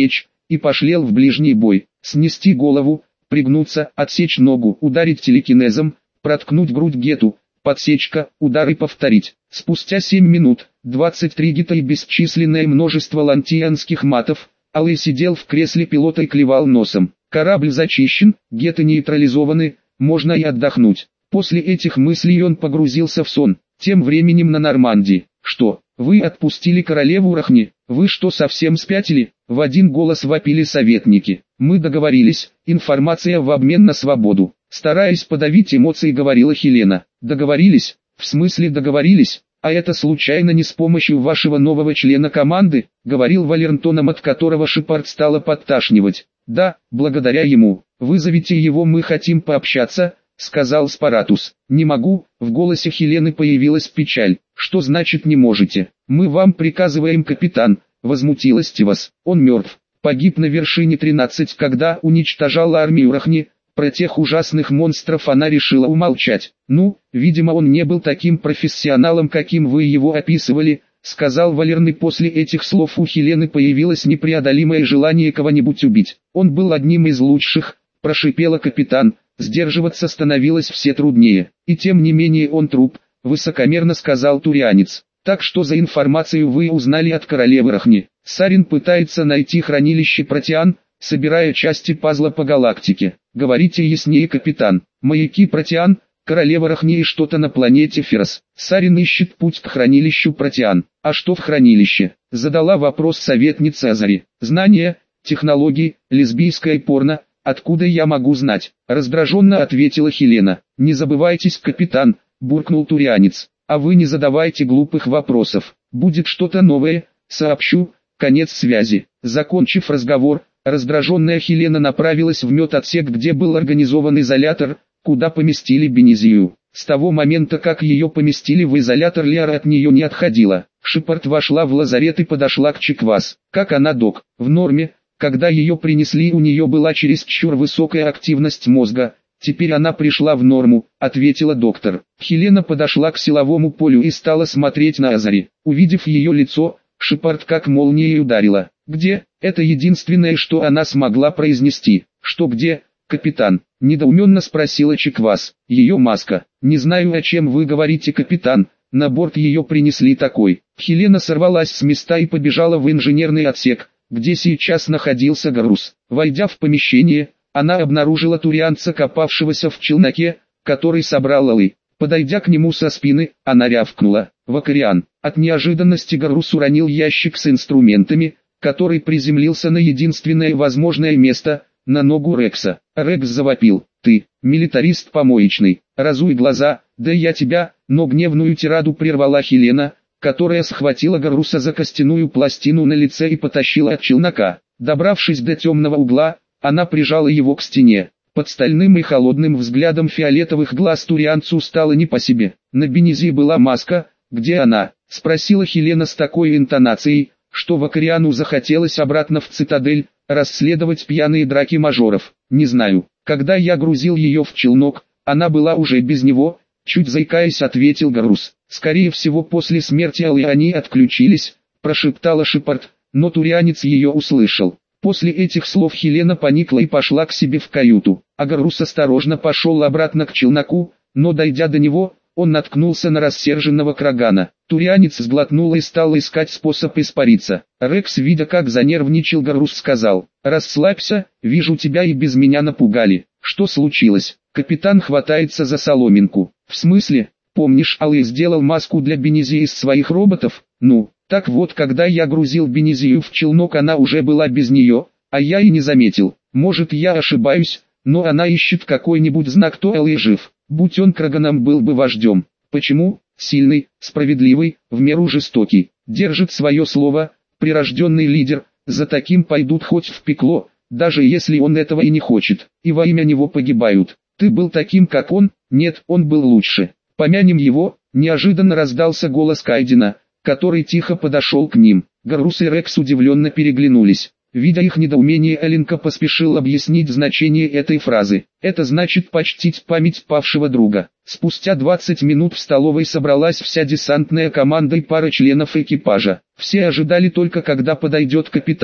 и пошлел в ближний бой. Снести голову, пригнуться, отсечь ногу, ударить телекинезом, проткнуть грудь гету, подсечка, удар и повторить. Спустя семь минут, двадцать три гита и бесчисленное множество лантианских матов, Алый сидел в кресле пилота и клевал носом. Корабль зачищен, геты нейтрализованы, можно и отдохнуть. После этих мыслей он погрузился в сон. Тем временем на Нормандии. «Что, вы отпустили королеву Рахни? Вы что, совсем спятили?» В один голос вопили советники. «Мы договорились, информация в обмен на свободу», стараясь подавить эмоции, говорила Хелена. «Договорились? В смысле договорились? А это случайно не с помощью вашего нового члена команды?» говорил Валерн тоном, от которого Шепард стало подташнивать. «Да, благодаря ему. Вызовите его, мы хотим пообщаться», сказал Спаратус. «Не могу», в голосе Хелены появилась печаль. «Что значит не можете? Мы вам приказываем, капитан», возмутилась Тивас. «Он мертв. Погиб на вершине тринадцать, когда уничтожал армию Рахни. Про тех ужасных монстров она решила умолчать. Ну, видимо, он не был таким профессионалом, каким вы его описывали», сказал Валерн, и после этих слов у Хелены появилось непреодолимое желание кого-нибудь убить. «Он был одним из лучших», прошипела капитан. Сдерживаться становилось все труднее. «И тем не менее он труп», высокомерно сказал турианец. «Так что за информацию вы узнали от королевы Рахни?» Сарин пытается найти хранилище Протеан, собирая части пазла по галактике. «Говорите яснее, капитан. Маяки Протеан, королева Рахни и что-то на планете Ферос». Сарин ищет путь к хранилищу Протеан. «А что в хранилище?» Задала вопрос советница Азари. «Знания, технологии, лесбийское порно. Откуда я могу знать?» Раздраженно ответила Хелена. «Не забывайтесь, капитан», буркнул турианец. «А вы не задавайте глупых вопросов. Будет что-то новое, сообщу». Конец связи. Закончив разговор, раздраженная Хелена направилась в медотсек, где был организован изолятор, куда поместили Бенезию. С того момента, как ее поместили в изолятор, Лиара от нее не отходила. Шепард вошла в лазарет и подошла к Чиквас. «Как она, док?» «В норме. Когда ее принесли, у нее была чересчур высокая активность мозга. Теперь она пришла в норму», — ответила доктор. Хелена подошла к силовому полю и стала смотреть на Азари. Увидев ее лицо, Шепард как молнией ударила. «Где?» — это единственное, что она смогла произнести. «Что где, капитан?» — недоуменно спросила Чиквас. «Ее маска». «Не знаю, о чем вы говорите, капитан. На борт ее принесли такой». Хелена сорвалась с места и побежала в инженерный отсек, где сейчас находился Гарус. Войдя в помещение, она обнаружила турианца, копавшегося в челноке, который собрал Алый. Подойдя к нему со спины, она рявкнула: «Вакариан!». От неожиданности Гарус уронил ящик с инструментами, который приземлился на единственное возможное место, на ногу Рекса. Рекс завопил: «Ты, милитарист помоечный, разуй глаза, да я тебя!». Но гневную тираду прервала Хелена, которая схватила Гаруса за костяную пластину на лице и потащила от челнока. Добравшись до темного угла, она прижала его к стене. Под стальным и холодным взглядом фиолетовых глаз турианцу стало не по себе. На Бенези была маска. «Где она?» — спросила Хелена с такой интонацией, что Вакариану захотелось обратно в цитадель, расследовать пьяные драки мажоров. «Не знаю. Когда я грузил ее в челнок, она была уже без него», — чуть заикаясь ответил Гарус. «Скорее всего, после смерти Аллы они отключились», — прошептала Шепард, но турианец ее услышал. После этих слов Хелена поникла и пошла к себе в каюту, а Гарус осторожно пошел обратно к челноку, но дойдя до него, он наткнулся на рассерженного Крагана. Турианец сглотнул и стал искать способ испариться. Рекс, видя, как занервничал Гарус, сказал: «Расслабься, вижу, тебя и без меня напугали. Что случилось?» Капитан хватается за соломинку. «В смысле? Помнишь, Алый сделал маску для Бенези из своих роботов? Ну, так вот, когда я грузил Бенезию в челнок, она уже была без нее, а я и не заметил. Может, я ошибаюсь, но она ищет какой-нибудь знак, то Алый жив. Будь он Краганом, был бы вождем. Почему? Сильный, справедливый, в меру жестокий, держит свое слово, прирожденный лидер, за таким пойдут хоть в пекло, даже если он этого и не хочет, и во имя него погибают. Ты был таким, как он? Нет, он был лучше. Помянем его». Неожиданно раздался голос Кайдена, который тихо подошел к ним. Гарус и Рекс удивленно переглянулись. Видя их недоумение, Эленка поспешил объяснить значение этой фразы. «Это значит почтить память павшего друга». Спустя двадцать минут в столовой собралась вся десантная команда и пара членов экипажа. Все ожидали только, когда подойдет капитан,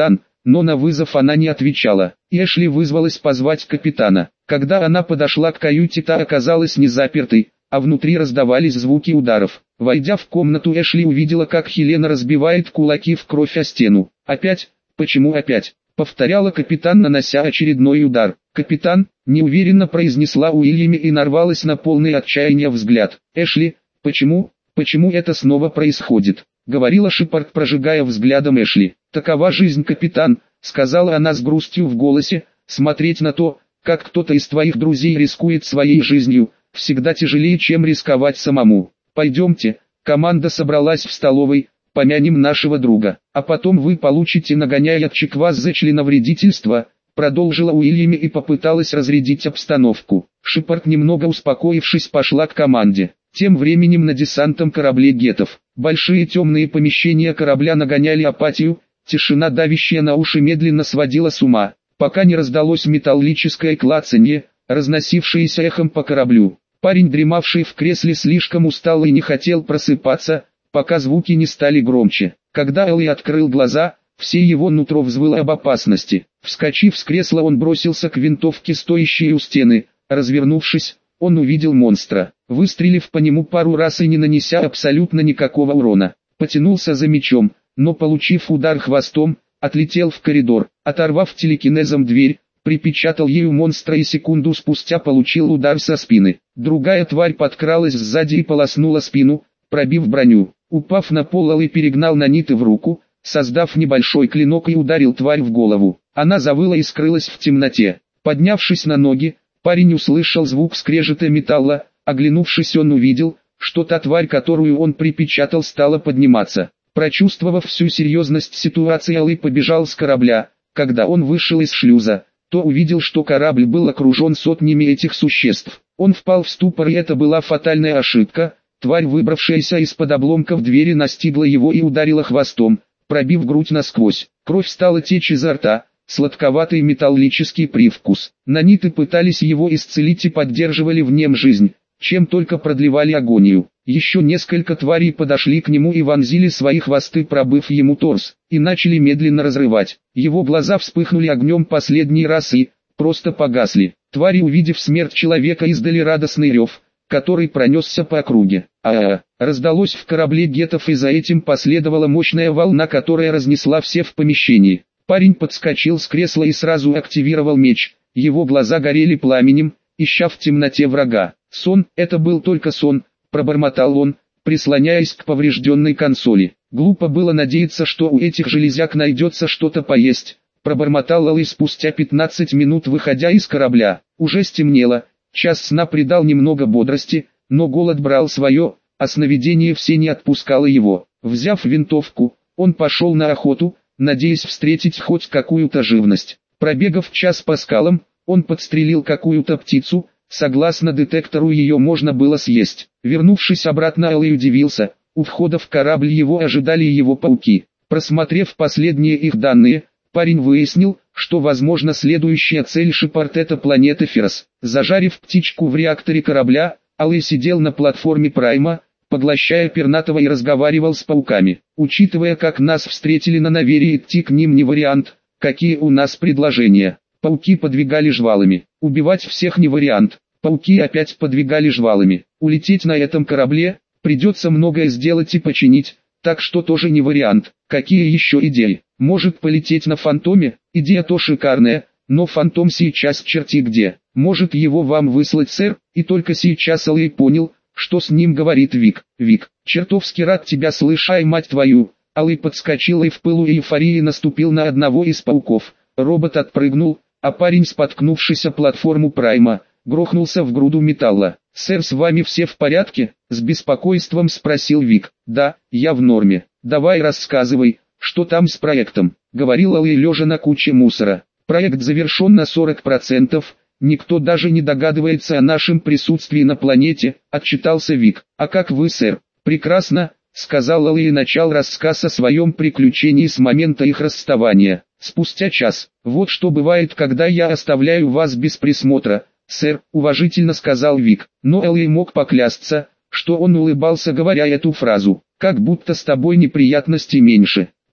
но на вызов она не отвечала. Эшли вызвалась позвать капитана. Когда она подошла к каюте, та оказалась не запертой, а внутри раздавались звуки ударов. Войдя в комнату, Эшли увидела, как Хелена разбивает кулаки в кровь о стену. «Опять? Почему опять?» — повторяла капитан, нанося очередной удар. «Капитан», — неуверенно произнесла Уильяме и нарвалась на полный отчаяния взгляд. «Эшли, почему, почему это снова происходит?» — говорила Шепард, прожигая взглядом Эшли. «Такова жизнь, капитан», — сказала она с грустью в голосе. «Смотреть на то, как кто-то из твоих друзей рискует своей жизнью, всегда тяжелее, чем рисковать самому. Пойдемте». Команда собралась в столовой. «Помянем нашего друга, а потом вы получите нагоняй от Чикваз за членовредительство», продолжила Уильяме и попыталась разрядить обстановку. Шепард, немного успокоившись, пошла к команде. Тем временем на десантном корабле гетов. Большие темные помещения корабля нагоняли апатию, тишина, давящая на уши, медленно сводила с ума, пока не раздалось металлическое клацанье, разносившееся эхом по кораблю. Парень, дремавший в кресле, слишком устал и не хотел просыпаться, пока звуки не стали громче. Когда Элли открыл глаза, все его нутро взвыло об опасности. Вскочив с кресла, он бросился к винтовке, стоящей у стены. Развернувшись, он увидел монстра. Выстрелив по нему пару раз и не нанеся абсолютно никакого урона, потянулся за мечом, но, получив удар хвостом, отлетел в коридор. Оторвав телекинезом дверь, припечатал ею монстра и секунду спустя получил удар со спины. Другая тварь подкралась сзади и полоснула спину, пробив броню. Упав на пол, Элли перегнал наниты в руку, создав небольшой клинок, и ударил тварь в голову. Она завыла и скрылась в темноте. Поднявшись на ноги, парень услышал звук скрежета металла. Оглянувшись, он увидел, что та тварь, которую он припечатал, стала подниматься. Прочувствовав всю серьезность ситуации, Элли побежал с корабля. Когда он вышел из шлюза, то увидел, что корабль был окружен сотнями этих существ. Он впал в ступор, и это была фатальная ошибка. Тварь, выбравшаяся из-под обломков двери, настигла его и ударила хвостом, пробив грудь насквозь. Кровь стала течь изо рта, сладковатый металлический привкус. Наниты пытались его исцелить и поддерживали в нем жизнь, чем только продлевали агонию. Еще несколько тварей подошли к нему и вонзили свои хвосты, пробыв ему торс, и начали медленно разрывать. Его глаза вспыхнули огнем последний раз и просто погасли. Твари, увидев смерть человека, издали радостный рев, который пронесся по округе. А-а-а! Раздалось в корабле гетов, и за этим последовала мощная волна, которая разнесла все в помещении. Парень подскочил с кресла и сразу активировал меч. Его глаза горели пламенем, ища в темноте врага. «Сон, это был только сон», — пробормотал он, прислоняясь к поврежденной консоли. «Глупо было надеяться, что у этих железяк найдется что-то поесть», — пробормотал Элли спустя пятнадцать минут, выходя из корабля. Уже стемнело. Час сна придал немного бодрости, но голод брал свое, а сновидение все не отпускало его. Взяв винтовку, он пошел на охоту, надеясь встретить хоть какую-то живность. Пробегав час по скалам, он подстрелил какую-то птицу. Согласно детектору, ее можно было съесть. Вернувшись обратно, Элли удивился. У входа в корабль его ожидали его пауки. Просмотрев последние их данные, парень выяснил, что возможно следующая цель Шепард — это планета Ферос. Зажарив птичку в реакторе корабля, Элли сидел на платформе Прайма, поглощая пернатого, и разговаривал с пауками. «Учитывая, как нас встретили на Навере, идти к ним не вариант. Какие у нас предложения?» Пауки подвигали жвалами. «Убивать всех не вариант». Пауки опять подвигали жвалами. «Улететь на этом корабле, придется многое сделать и починить, так что тоже не вариант». «Какие еще идеи?» «Может, полететь на Фантоме?» «Идея то шикарная, но Фантом сейчас черти где. Может, его вам выслать, сэр?» И только сейчас Элли понял, что с ним говорит Вик. «Вик, чертовски рад тебя слышать, мать твою!» Элли подскочил и в пылу эйфории наступил на одного из пауков. Робот отпрыгнул, а парень, споткнувшись о платформу Прайма, грохнулся в груду металла. «Сэр, с вами все в порядке?» — с беспокойством спросил Вик. «Да, я в норме. Давай рассказывай, что там с проектом?» — говорил Элли, лежа на куче мусора. «Проект завершен на сорок процентов, никто даже не догадывается о нашем присутствии на планете», — отчитался Вик. «А как вы, сэр?» «Прекрасно», — сказал Элли и начал рассказ о своем приключении с момента их расставания. Спустя час. «Вот что бывает, когда я оставляю вас без присмотра, сэр», — уважительно сказал Вик. Но Элли мог поклясться, что он улыбался, говоря эту фразу. «Как будто с тобой неприятностей меньше».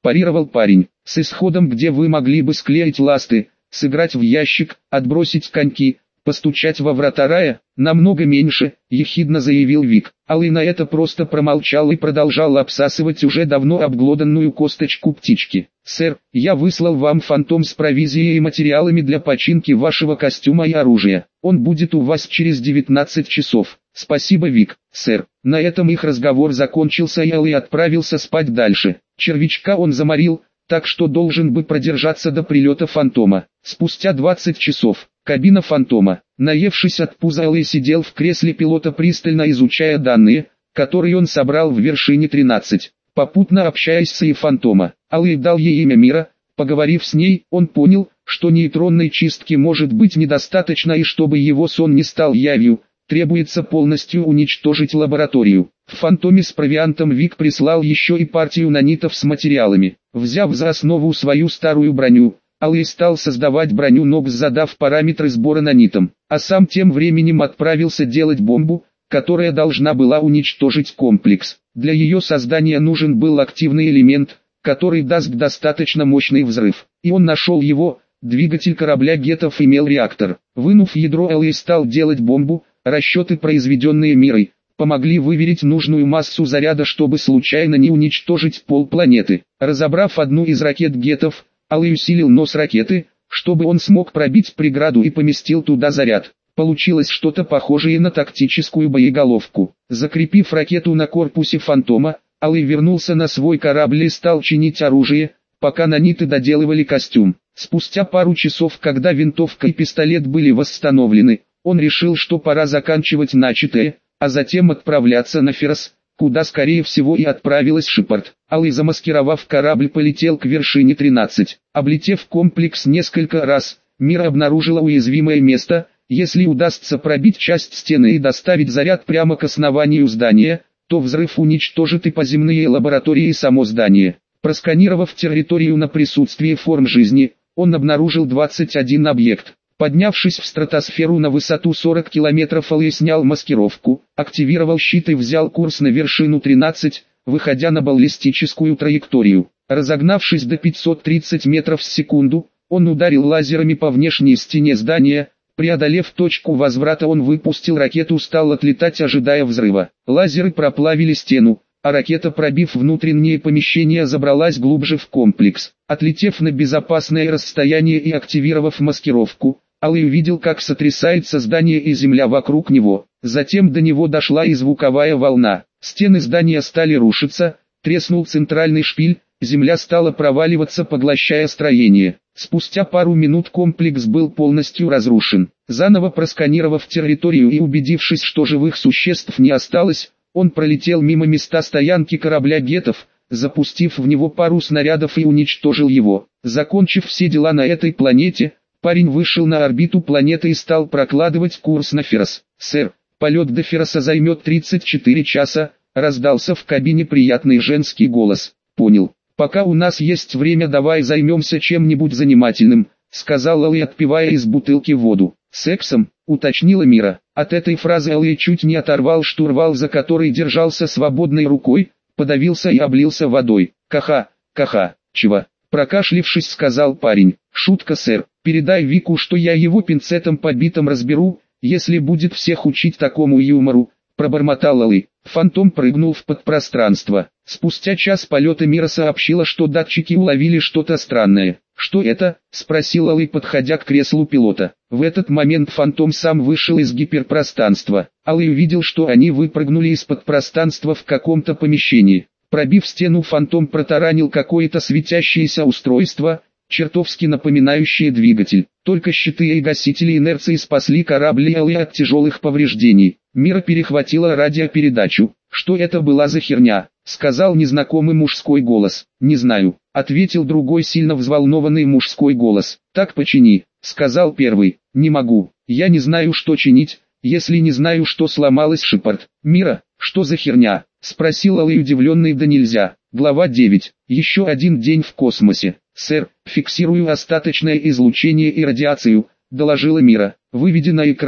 парировал парень. С исходом, где вы могли бы склеить ласты, сыграть в ящик, отбросить коньки, постучать во врата рая, намного меньше, ехидно заявил Вик. Алый на это просто промолчал и продолжал обсасывать уже давно обглоданную косточку птички. «Сэр, я выслал вам фантом с провизией и материалами для починки вашего костюма и оружия. Он будет у вас через девятнадцать часов. Спасибо, Вик, сэр». На этом их разговор закончился, и Алый отправился спать дальше. Червячка он заморил, так что должен бы продержаться до прилета фантома. Спустя двадцать часов, кабина фантома. Наевшись от пуза, Алый сидел в кресле пилота, пристально изучая данные, которые он собрал в вершине тринадцать, попутно общаясь с и фантома. Алый дал ей имя Мира. Поговорив с ней, он понял, что нейтронной чистки может быть недостаточно, и чтобы его сон не стал явью, требуется полностью уничтожить лабораторию. В фантоме с провиантом Вик прислал еще и партию нанитов с материалами. Взяв за основу свою старую броню, Алый стал создавать броню Нокс, задав параметры сбора нанитом, а сам тем временем отправился делать бомбу, которая должна была уничтожить комплекс. Для ее создания нужен был активный элемент, который даст достаточно мощный взрыв, и он нашел его. Двигатель корабля Гетов имел реактор. Вынув ядро, Алый стал делать бомбу. Расчеты, произведенные Мирой, помогли выверить нужную массу заряда, чтобы случайно не уничтожить полпланеты. Разобрав одну из ракет Гетов, Алый усилил нос ракеты, чтобы он смог пробить преграду, и поместил туда заряд. Получилось что-то похожее на тактическую боеголовку. Закрепив ракету на корпусе фантома, Алый вернулся на свой корабль и стал чинить оружие, пока наниты доделывали костюм. Спустя пару часов, когда винтовка и пистолет были восстановлены, он решил, что пора заканчивать начатое, а затем отправляться на Ферос, куда скорее всего и отправилась Шепард. Алый, замаскировав корабль, полетел к вершине тринадцать. Облетев комплекс несколько раз, Мира обнаружила уязвимое место. Если удастся пробить часть стены и доставить заряд прямо к основанию здания, то взрыв уничтожит и поземные лаборатории, и само здание. Просканировав территорию на присутствие форм жизни, он обнаружил двадцать один объект. Поднявшись в стратосферу на высоту сорок километров, Алый снял маскировку, активировал щит и взял курс на вершину тринадцать, выходя на баллистическую траекторию. Разогнавшись до пятисот тридцати метров в секунду, он ударил лазерами по внешней стене здания. Преодолев точку возврата, он выпустил ракету, стал отлетать, ожидая взрыва. Лазеры проплавили стену, а ракета, пробив внутренние помещения, забралась глубже в комплекс. Отлетев на безопасное расстояние и активировав маскировку, Алый увидел, как сотрясается здание и земля вокруг него. Затем до него дошла и звуковая волна. Стены здания стали рушиться, треснул центральный шпиль, земля стала проваливаться, поглощая строение. Спустя пару минут комплекс был полностью разрушен. Заново просканировав территорию и убедившись, что живых существ не осталось, он пролетел мимо места стоянки корабля Гетов, запустив в него пару снарядов, и уничтожил его. Закончив все дела на этой планете, парень вышел на орбиту планеты и стал прокладывать курс на Ферос. «Сэр, полет до Фероса займет тридцать четыре часа», раздался в кабине приятный женский голос. «Понял. Пока у нас есть время, давай займемся чем-нибудь занимательным», сказал Алый, отпивая из бутылки воду. «Сексом», уточнила Мира. От этой фразы Алый чуть не оторвал штурвал, за который держался свободной рукой, подавился и облился водой. «Каха, каха, чего?» Прокашлившись, сказал парень. «Шутка, сэр. Передай Вику, что я его пинцетом по битам разберу, если будет всех учить такому юмору», пробормотал Алый. Фантом прыгнул в подпространство. Спустя час полета Мира сообщила, что датчики уловили что-то странное. «Что это?» – спросил Алый, подходя к креслу пилота. В этот момент Фантом сам вышел из гиперпространства. Алый увидел, что они выпрыгнули из-под пространства в каком-то помещении. Пробив стену, Фантом протаранил какое-то светящееся устройство, чертовски напоминающее двигатель. Только щиты и гасители инерции спасли корабль и Алый от тяжелых повреждений. Мира перехватила радиопередачу. «Что это была за херня?» — сказал незнакомый мужской голос. «Не знаю», — ответил другой сильно взволнованный мужской голос. «Так почини», — сказал первый. «Не могу, я не знаю, что чинить, если не знаю, что сломалась Шепард». «Мира, что за херня?» — спросил Алый, удивленный да нельзя. Глава девять. Еще один день в космосе. «Сэр, фиксирую остаточное излучение и радиацию», — доложила Мира. «Выведи на экран», —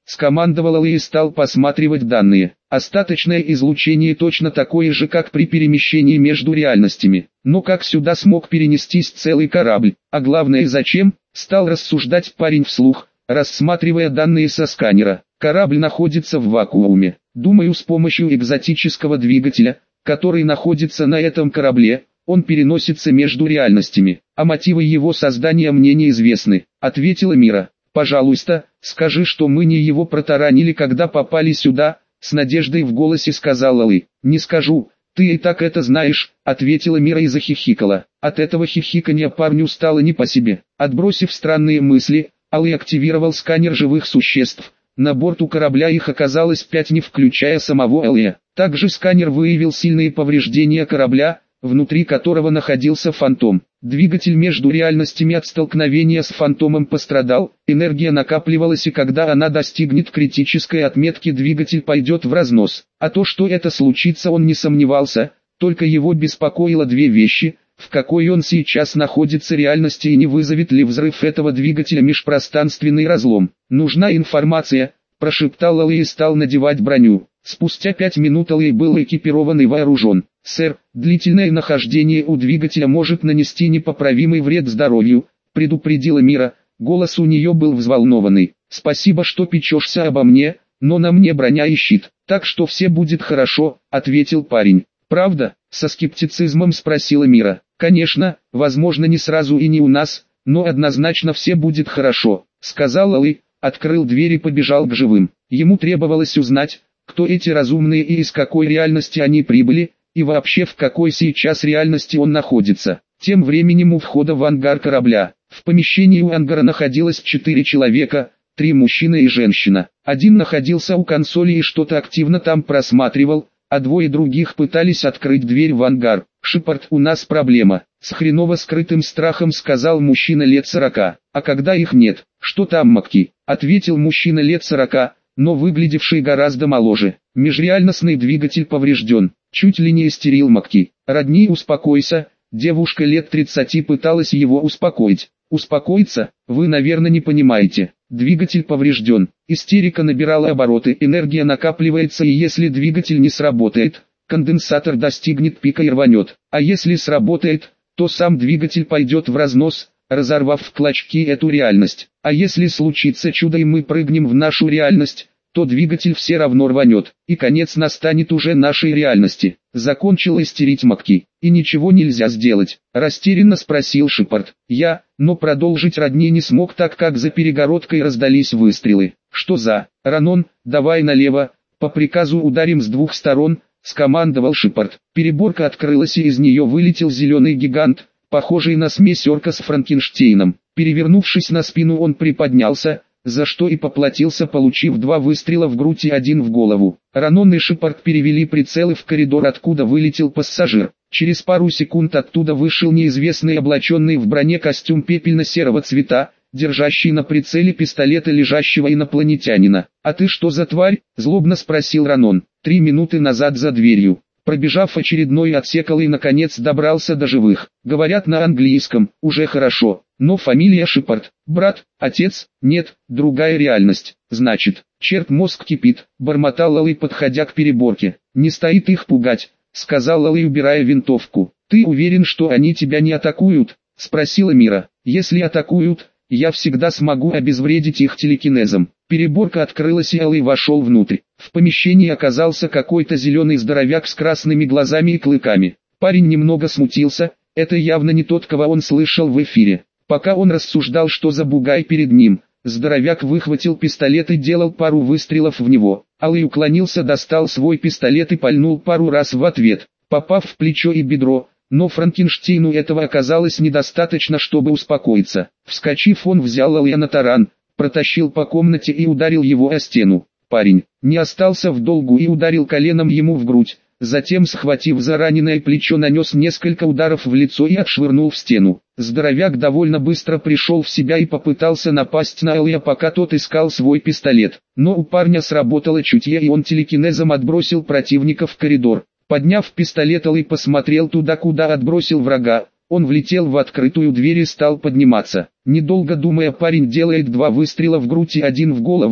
скомандовал Алый и стал посматривать данные. Остаточное излучение точно такое же, как при перемещении между реальностями. Но как сюда смог перенестись целый корабль? А главное, зачем? Стал рассуждать парень вслух, рассматривая данные со сканера. Корабль находится в вакууме. Думаю, с помощью экзотического двигателя, который находится на этом корабле, он переносится между реальностями. А мотивы его создания мне неизвестны, ответила Мира. Пожалуйста, скажи, что мы не его протаранили, когда попали сюда, с надеждой в голосе сказал Алый. Не скажу, ты и так это знаешь, ответила Мира и захихикала. От этого хихиканья парню стало не по себе. Отбросив странные мысли, Алый активировал сканер живых существ. На борту корабля их оказалось пять, не включая самого Алыя. Также сканер выявил сильные повреждения корабля, внутри которого находился фантом. Двигатель между реальностями от столкновения с фантомом пострадал, энергия накапливалась, и когда она достигнет критической отметки, двигатель пойдет в разнос. А то, что это случится, он не сомневался, только его беспокоило две вещи: в какой он сейчас находится реальности и не вызовет ли взрыв этого двигателя межпространственный разлом. «Нужна информация», – прошептал Алый и стал надевать броню. Спустя пять минут Алый был экипирован и вооружен. «Сэр, длительное нахождение у двигателя может нанести непоправимый вред здоровью», – предупредила Мира. Голос у нее был взволнованный. «Спасибо, что печешься обо мне, но на мне броня и щит, так что все будет хорошо», – ответил парень. «Правда?» – со скептицизмом спросила Мира. «Конечно, возможно, не сразу и не у нас, но однозначно все будет хорошо», – сказал Алый, открыл дверь и побежал к живым. Ему требовалось узнать, кто эти разумные и из какой реальности они прибыли, и вообще в какой сейчас реальности он находится. Тем временем у входа в ангар корабля, в помещении у ангара находилось четыре человека, три мужчины и женщина. Один находился у консоли и что-то активно там просматривал, а двое других пытались открыть дверь в ангар. «Шепард, у нас проблема», — с хреново скрытым страхом сказал мужчина лет сорока. «А когда их нет, что там, Макки?» — ответил мужчина лет сорока, но выглядевший гораздо моложе. «Межреальностный двигатель поврежден», — чуть ли не истерил Макки. «Родни, успокойся», — девушка лет тридцати пыталась его успокоить. «Успокоиться? Вы, наверное, не понимаете. Двигатель поврежден». Истерика набирала обороты, энергия накапливается, и если двигатель не сработает, конденсатор достигнет пика и рванет. А если сработает, то сам двигатель пойдет в разнос, разорвав в клочки эту реальность. А если случится чудо и мы прыгнем в нашу реальность, то двигатель все равно рванет, и конец настанет уже нашей реальности. Закончил истерить Макки. «И ничего нельзя сделать?» – растерянно спросил Шепард. «Я, но продолжить родни не смог, так как за перегородкой раздались выстрелы». «Что за? Ранон, давай налево, по приказу ударим с двух сторон», – скомандовал Шепард. Переборка открылась, и из нее вылетел зеленый гигант, похожий на смесь орка с Франкенштейном. Перевернувшись на спину, он приподнялся, за что и поплатился, получив два выстрела в грудь и один в голову. Ранон и Шепард перевели прицелы в коридор, откуда вылетел пассажир. Через пару секунд оттуда вышел неизвестный, облаченный в броне костюм пепельно-серого цвета, держащий на прицеле пистолета лежащего инопланетянина. «А ты что за тварь?» – злобно спросил Ранон. «Три минуты назад за дверью». Пробежав очередной отсек, и наконец добрался до живых. Говорят на английском, уже хорошо. Но фамилия Шепард. Брат, отец, нет, другая реальность. Значит, черт, мозг кипит, бормотал Алый, подходя к переборке. Не стоит их пугать, сказал Алый, убирая винтовку. Ты уверен, что они тебя не атакуют? Спросила Мира. Если атакуют, я всегда смогу обезвредить их телекинезом. Переборка открылась, и Алый вошел внутрь. В помещении оказался какой-то зеленый здоровяк с красными глазами и клыками. Парень немного смутился, это явно не тот, кого он слышал в эфире. Пока он рассуждал, что за бугай перед ним, здоровяк выхватил пистолет и делал пару выстрелов в него. Алый уклонился, достал свой пистолет и пальнул пару раз в ответ, попав в плечо и бедро. Но Франкенштейну этого оказалось недостаточно, чтобы успокоиться. Вскочив, он взял Алыя на таран, протащил по комнате и ударил его о стену. Парень не остался в долгу и ударил коленом ему в грудь, затем, схватив за раненое плечо, нанес несколько ударов в лицо и отшвырнул в стену. Здоровяк довольно быстро пришел в себя и попытался напасть на Алыя, пока тот искал свой пистолет. Но у парня сработало чутье, и он телекинезом отбросил противника в коридор. Подняв пистолет, Алый посмотрел туда, куда отбросил врага. Он влетел в открытую дверь и стал подниматься. Недолго думая, парень делает два выстрела в грудь и один в голову,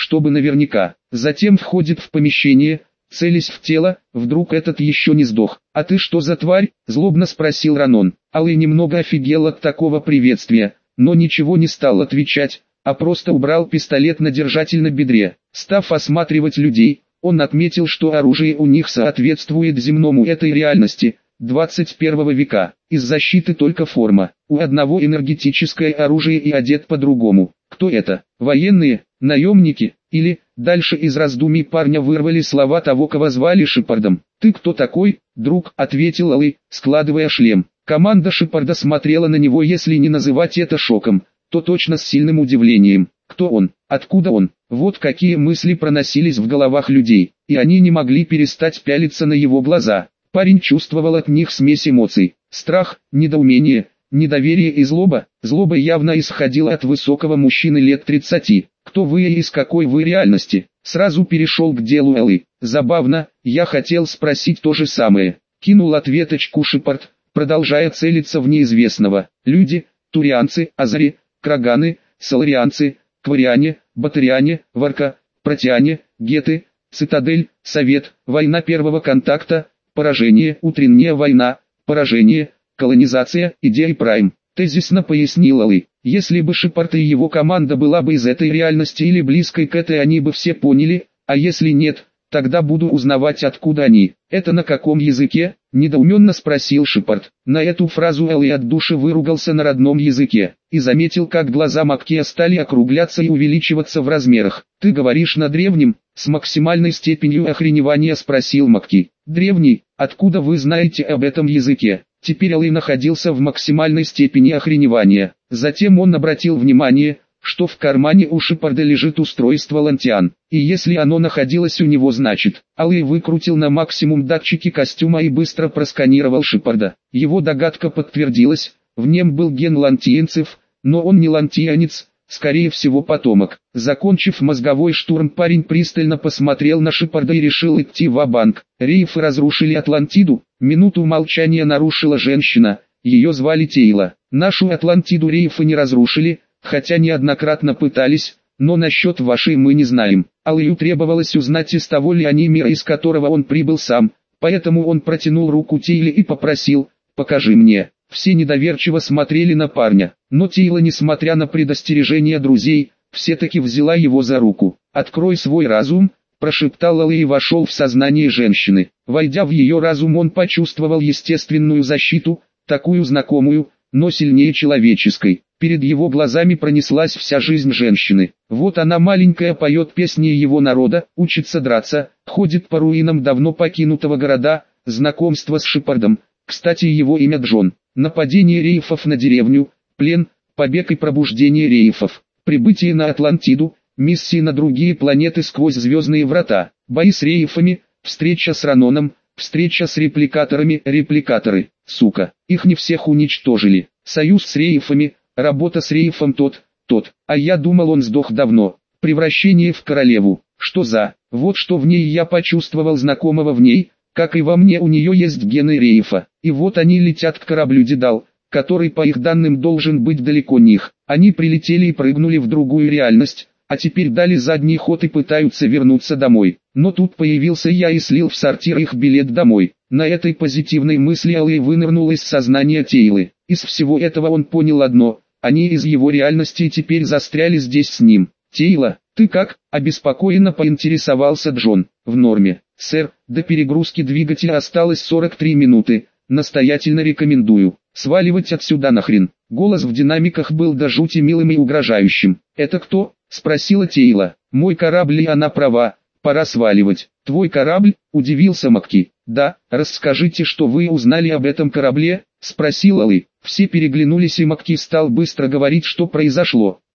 чтобы наверняка. Затем входит в помещение, целясь в тело, вдруг этот еще не сдох. «А ты что за тварь?» – злобно спросил Ранон. Алый немного офигел от такого приветствия, но ничего не стал отвечать, а просто убрал пистолет на держатель на бедре. Став осматривать людей, он отметил, что оружие у них соответствует земному этой реальности, двадцать первого века. Из защиты только форма. У одного энергетическое оружие и одет по-другому. Кто это? Военные? Наемники? Или... Дальше из раздумий парня вырвали слова того, кого звали Шепардом. «Ты кто такой, друг?» – ответил Алый, складывая шлем. Команда Шепарда смотрела на него, если не называть это шоком, то точно с сильным удивлением. Кто он? Откуда он? Вот какие мысли проносились в головах людей, и они не могли перестать пялиться на его глаза. Парень чувствовал от них смесь эмоций: страх, недоумение, недоверие и злоба. Злоба явно исходила от высокого мужчины лет тридцати. «Кто вы и из какой вы реальности?» Сразу перешел к делу Элли. «Забавно, я хотел спросить то же самое», — кинул ответочку Шепард, продолжая целиться в неизвестного. «Люди, турианцы, азари, краганы, саларианцы, квариане, батариане, варка, протиане, геты, цитадель, совет, война первого контакта, поражение, утренняя война, поражение, колонизация, идея прайм», — тезисно пояснил Алый. Если бы Шепард и его команда была бы из этой реальности или близкой к этой, они бы все поняли, а если нет, тогда буду узнавать, откуда они. «Это на каком языке?» – недоуменно спросил Шепард. На эту фразу Элли от души выругался на родном языке, и заметил, как глаза Маккея стали округляться и увеличиваться в размерах. «Ты говоришь на древнем?» – с максимальной степенью охреневания спросил Макки. «Древний? Откуда вы знаете об этом языке?» Теперь Элли находился в максимальной степени охреневания. Затем он обратил внимание, что в кармане у Шепарда лежит устройство Лантиан, и если оно находилось у него, значит... Алый выкрутил на максимум датчики костюма и быстро просканировал Шепарда. Его догадка подтвердилась, в нем был ген лантиенцев, но он не лантианец, скорее всего потомок. Закончив мозговой штурм, парень пристально посмотрел на Шепарда и решил идти ва-банк. Рейфы разрушили Атлантиду. Минуту молчания нарушила женщина, ее звали Тейла. «Нашу Атлантиду рейфы не разрушили, хотя неоднократно пытались, но насчет вашей мы не знаем». Алыю требовалось узнать, из того ли они мира, из которого он прибыл сам, поэтому он протянул руку Тейле и попросил: «Покажи мне». Все недоверчиво смотрели на парня, но Тейла, несмотря на предостережения друзей, все-таки взяла его за руку. «Открой свой разум», – прошептал Алый и вошел в сознание женщины. Войдя в ее разум, он почувствовал естественную защиту, такую знакомую, но сильнее человеческой. Перед его глазами пронеслась вся жизнь женщины. Вот она маленькая, поет песни его народа, учится драться, ходит по руинам давно покинутого города, знакомство с Шепардом, кстати, его имя Джон. Нападение рейфов на деревню, плен, побег и пробуждение рейфов, прибытие на Атлантиду, миссии на другие планеты сквозь звездные врата, бои с рейфами, встреча с Раноном, встреча с репликаторами, репликаторы, сука, их не всех уничтожили, союз с рейфами, работа с рейфом тот, тот, а я думал, он сдох давно, превращение в королеву, что за, вот что в ней я почувствовал знакомого в ней, как и во мне, у нее есть гены рейфа, и вот они летят к кораблю Дедал, который по их данным должен быть далеко них. Они прилетели и прыгнули в другую реальность, а теперь дали задний ход и пытаются вернуться домой. Но тут появился я и слил в сортир их билет домой. На этой позитивной мысли Алый вынырнул из сознания Тейлы. Из всего этого он понял одно: они из его реальности и теперь застряли здесь с ним. «Тейла, ты как?» – обеспокоенно поинтересовался Джон. «В норме, сэр, до перегрузки двигателя осталось сорок три минуты, настоятельно рекомендую. Сваливать отсюда нахрен». Голос в динамиках был до жути милым и угрожающим. «Это кто?» – спросила Тейла. «Мой корабль, и она права, пора сваливать». «Твой корабль?» – удивился Макки. «Да, расскажите, что вы узнали об этом корабле?» – спросил Алый. Все переглянулись, и Макки стал быстро говорить, что произошло.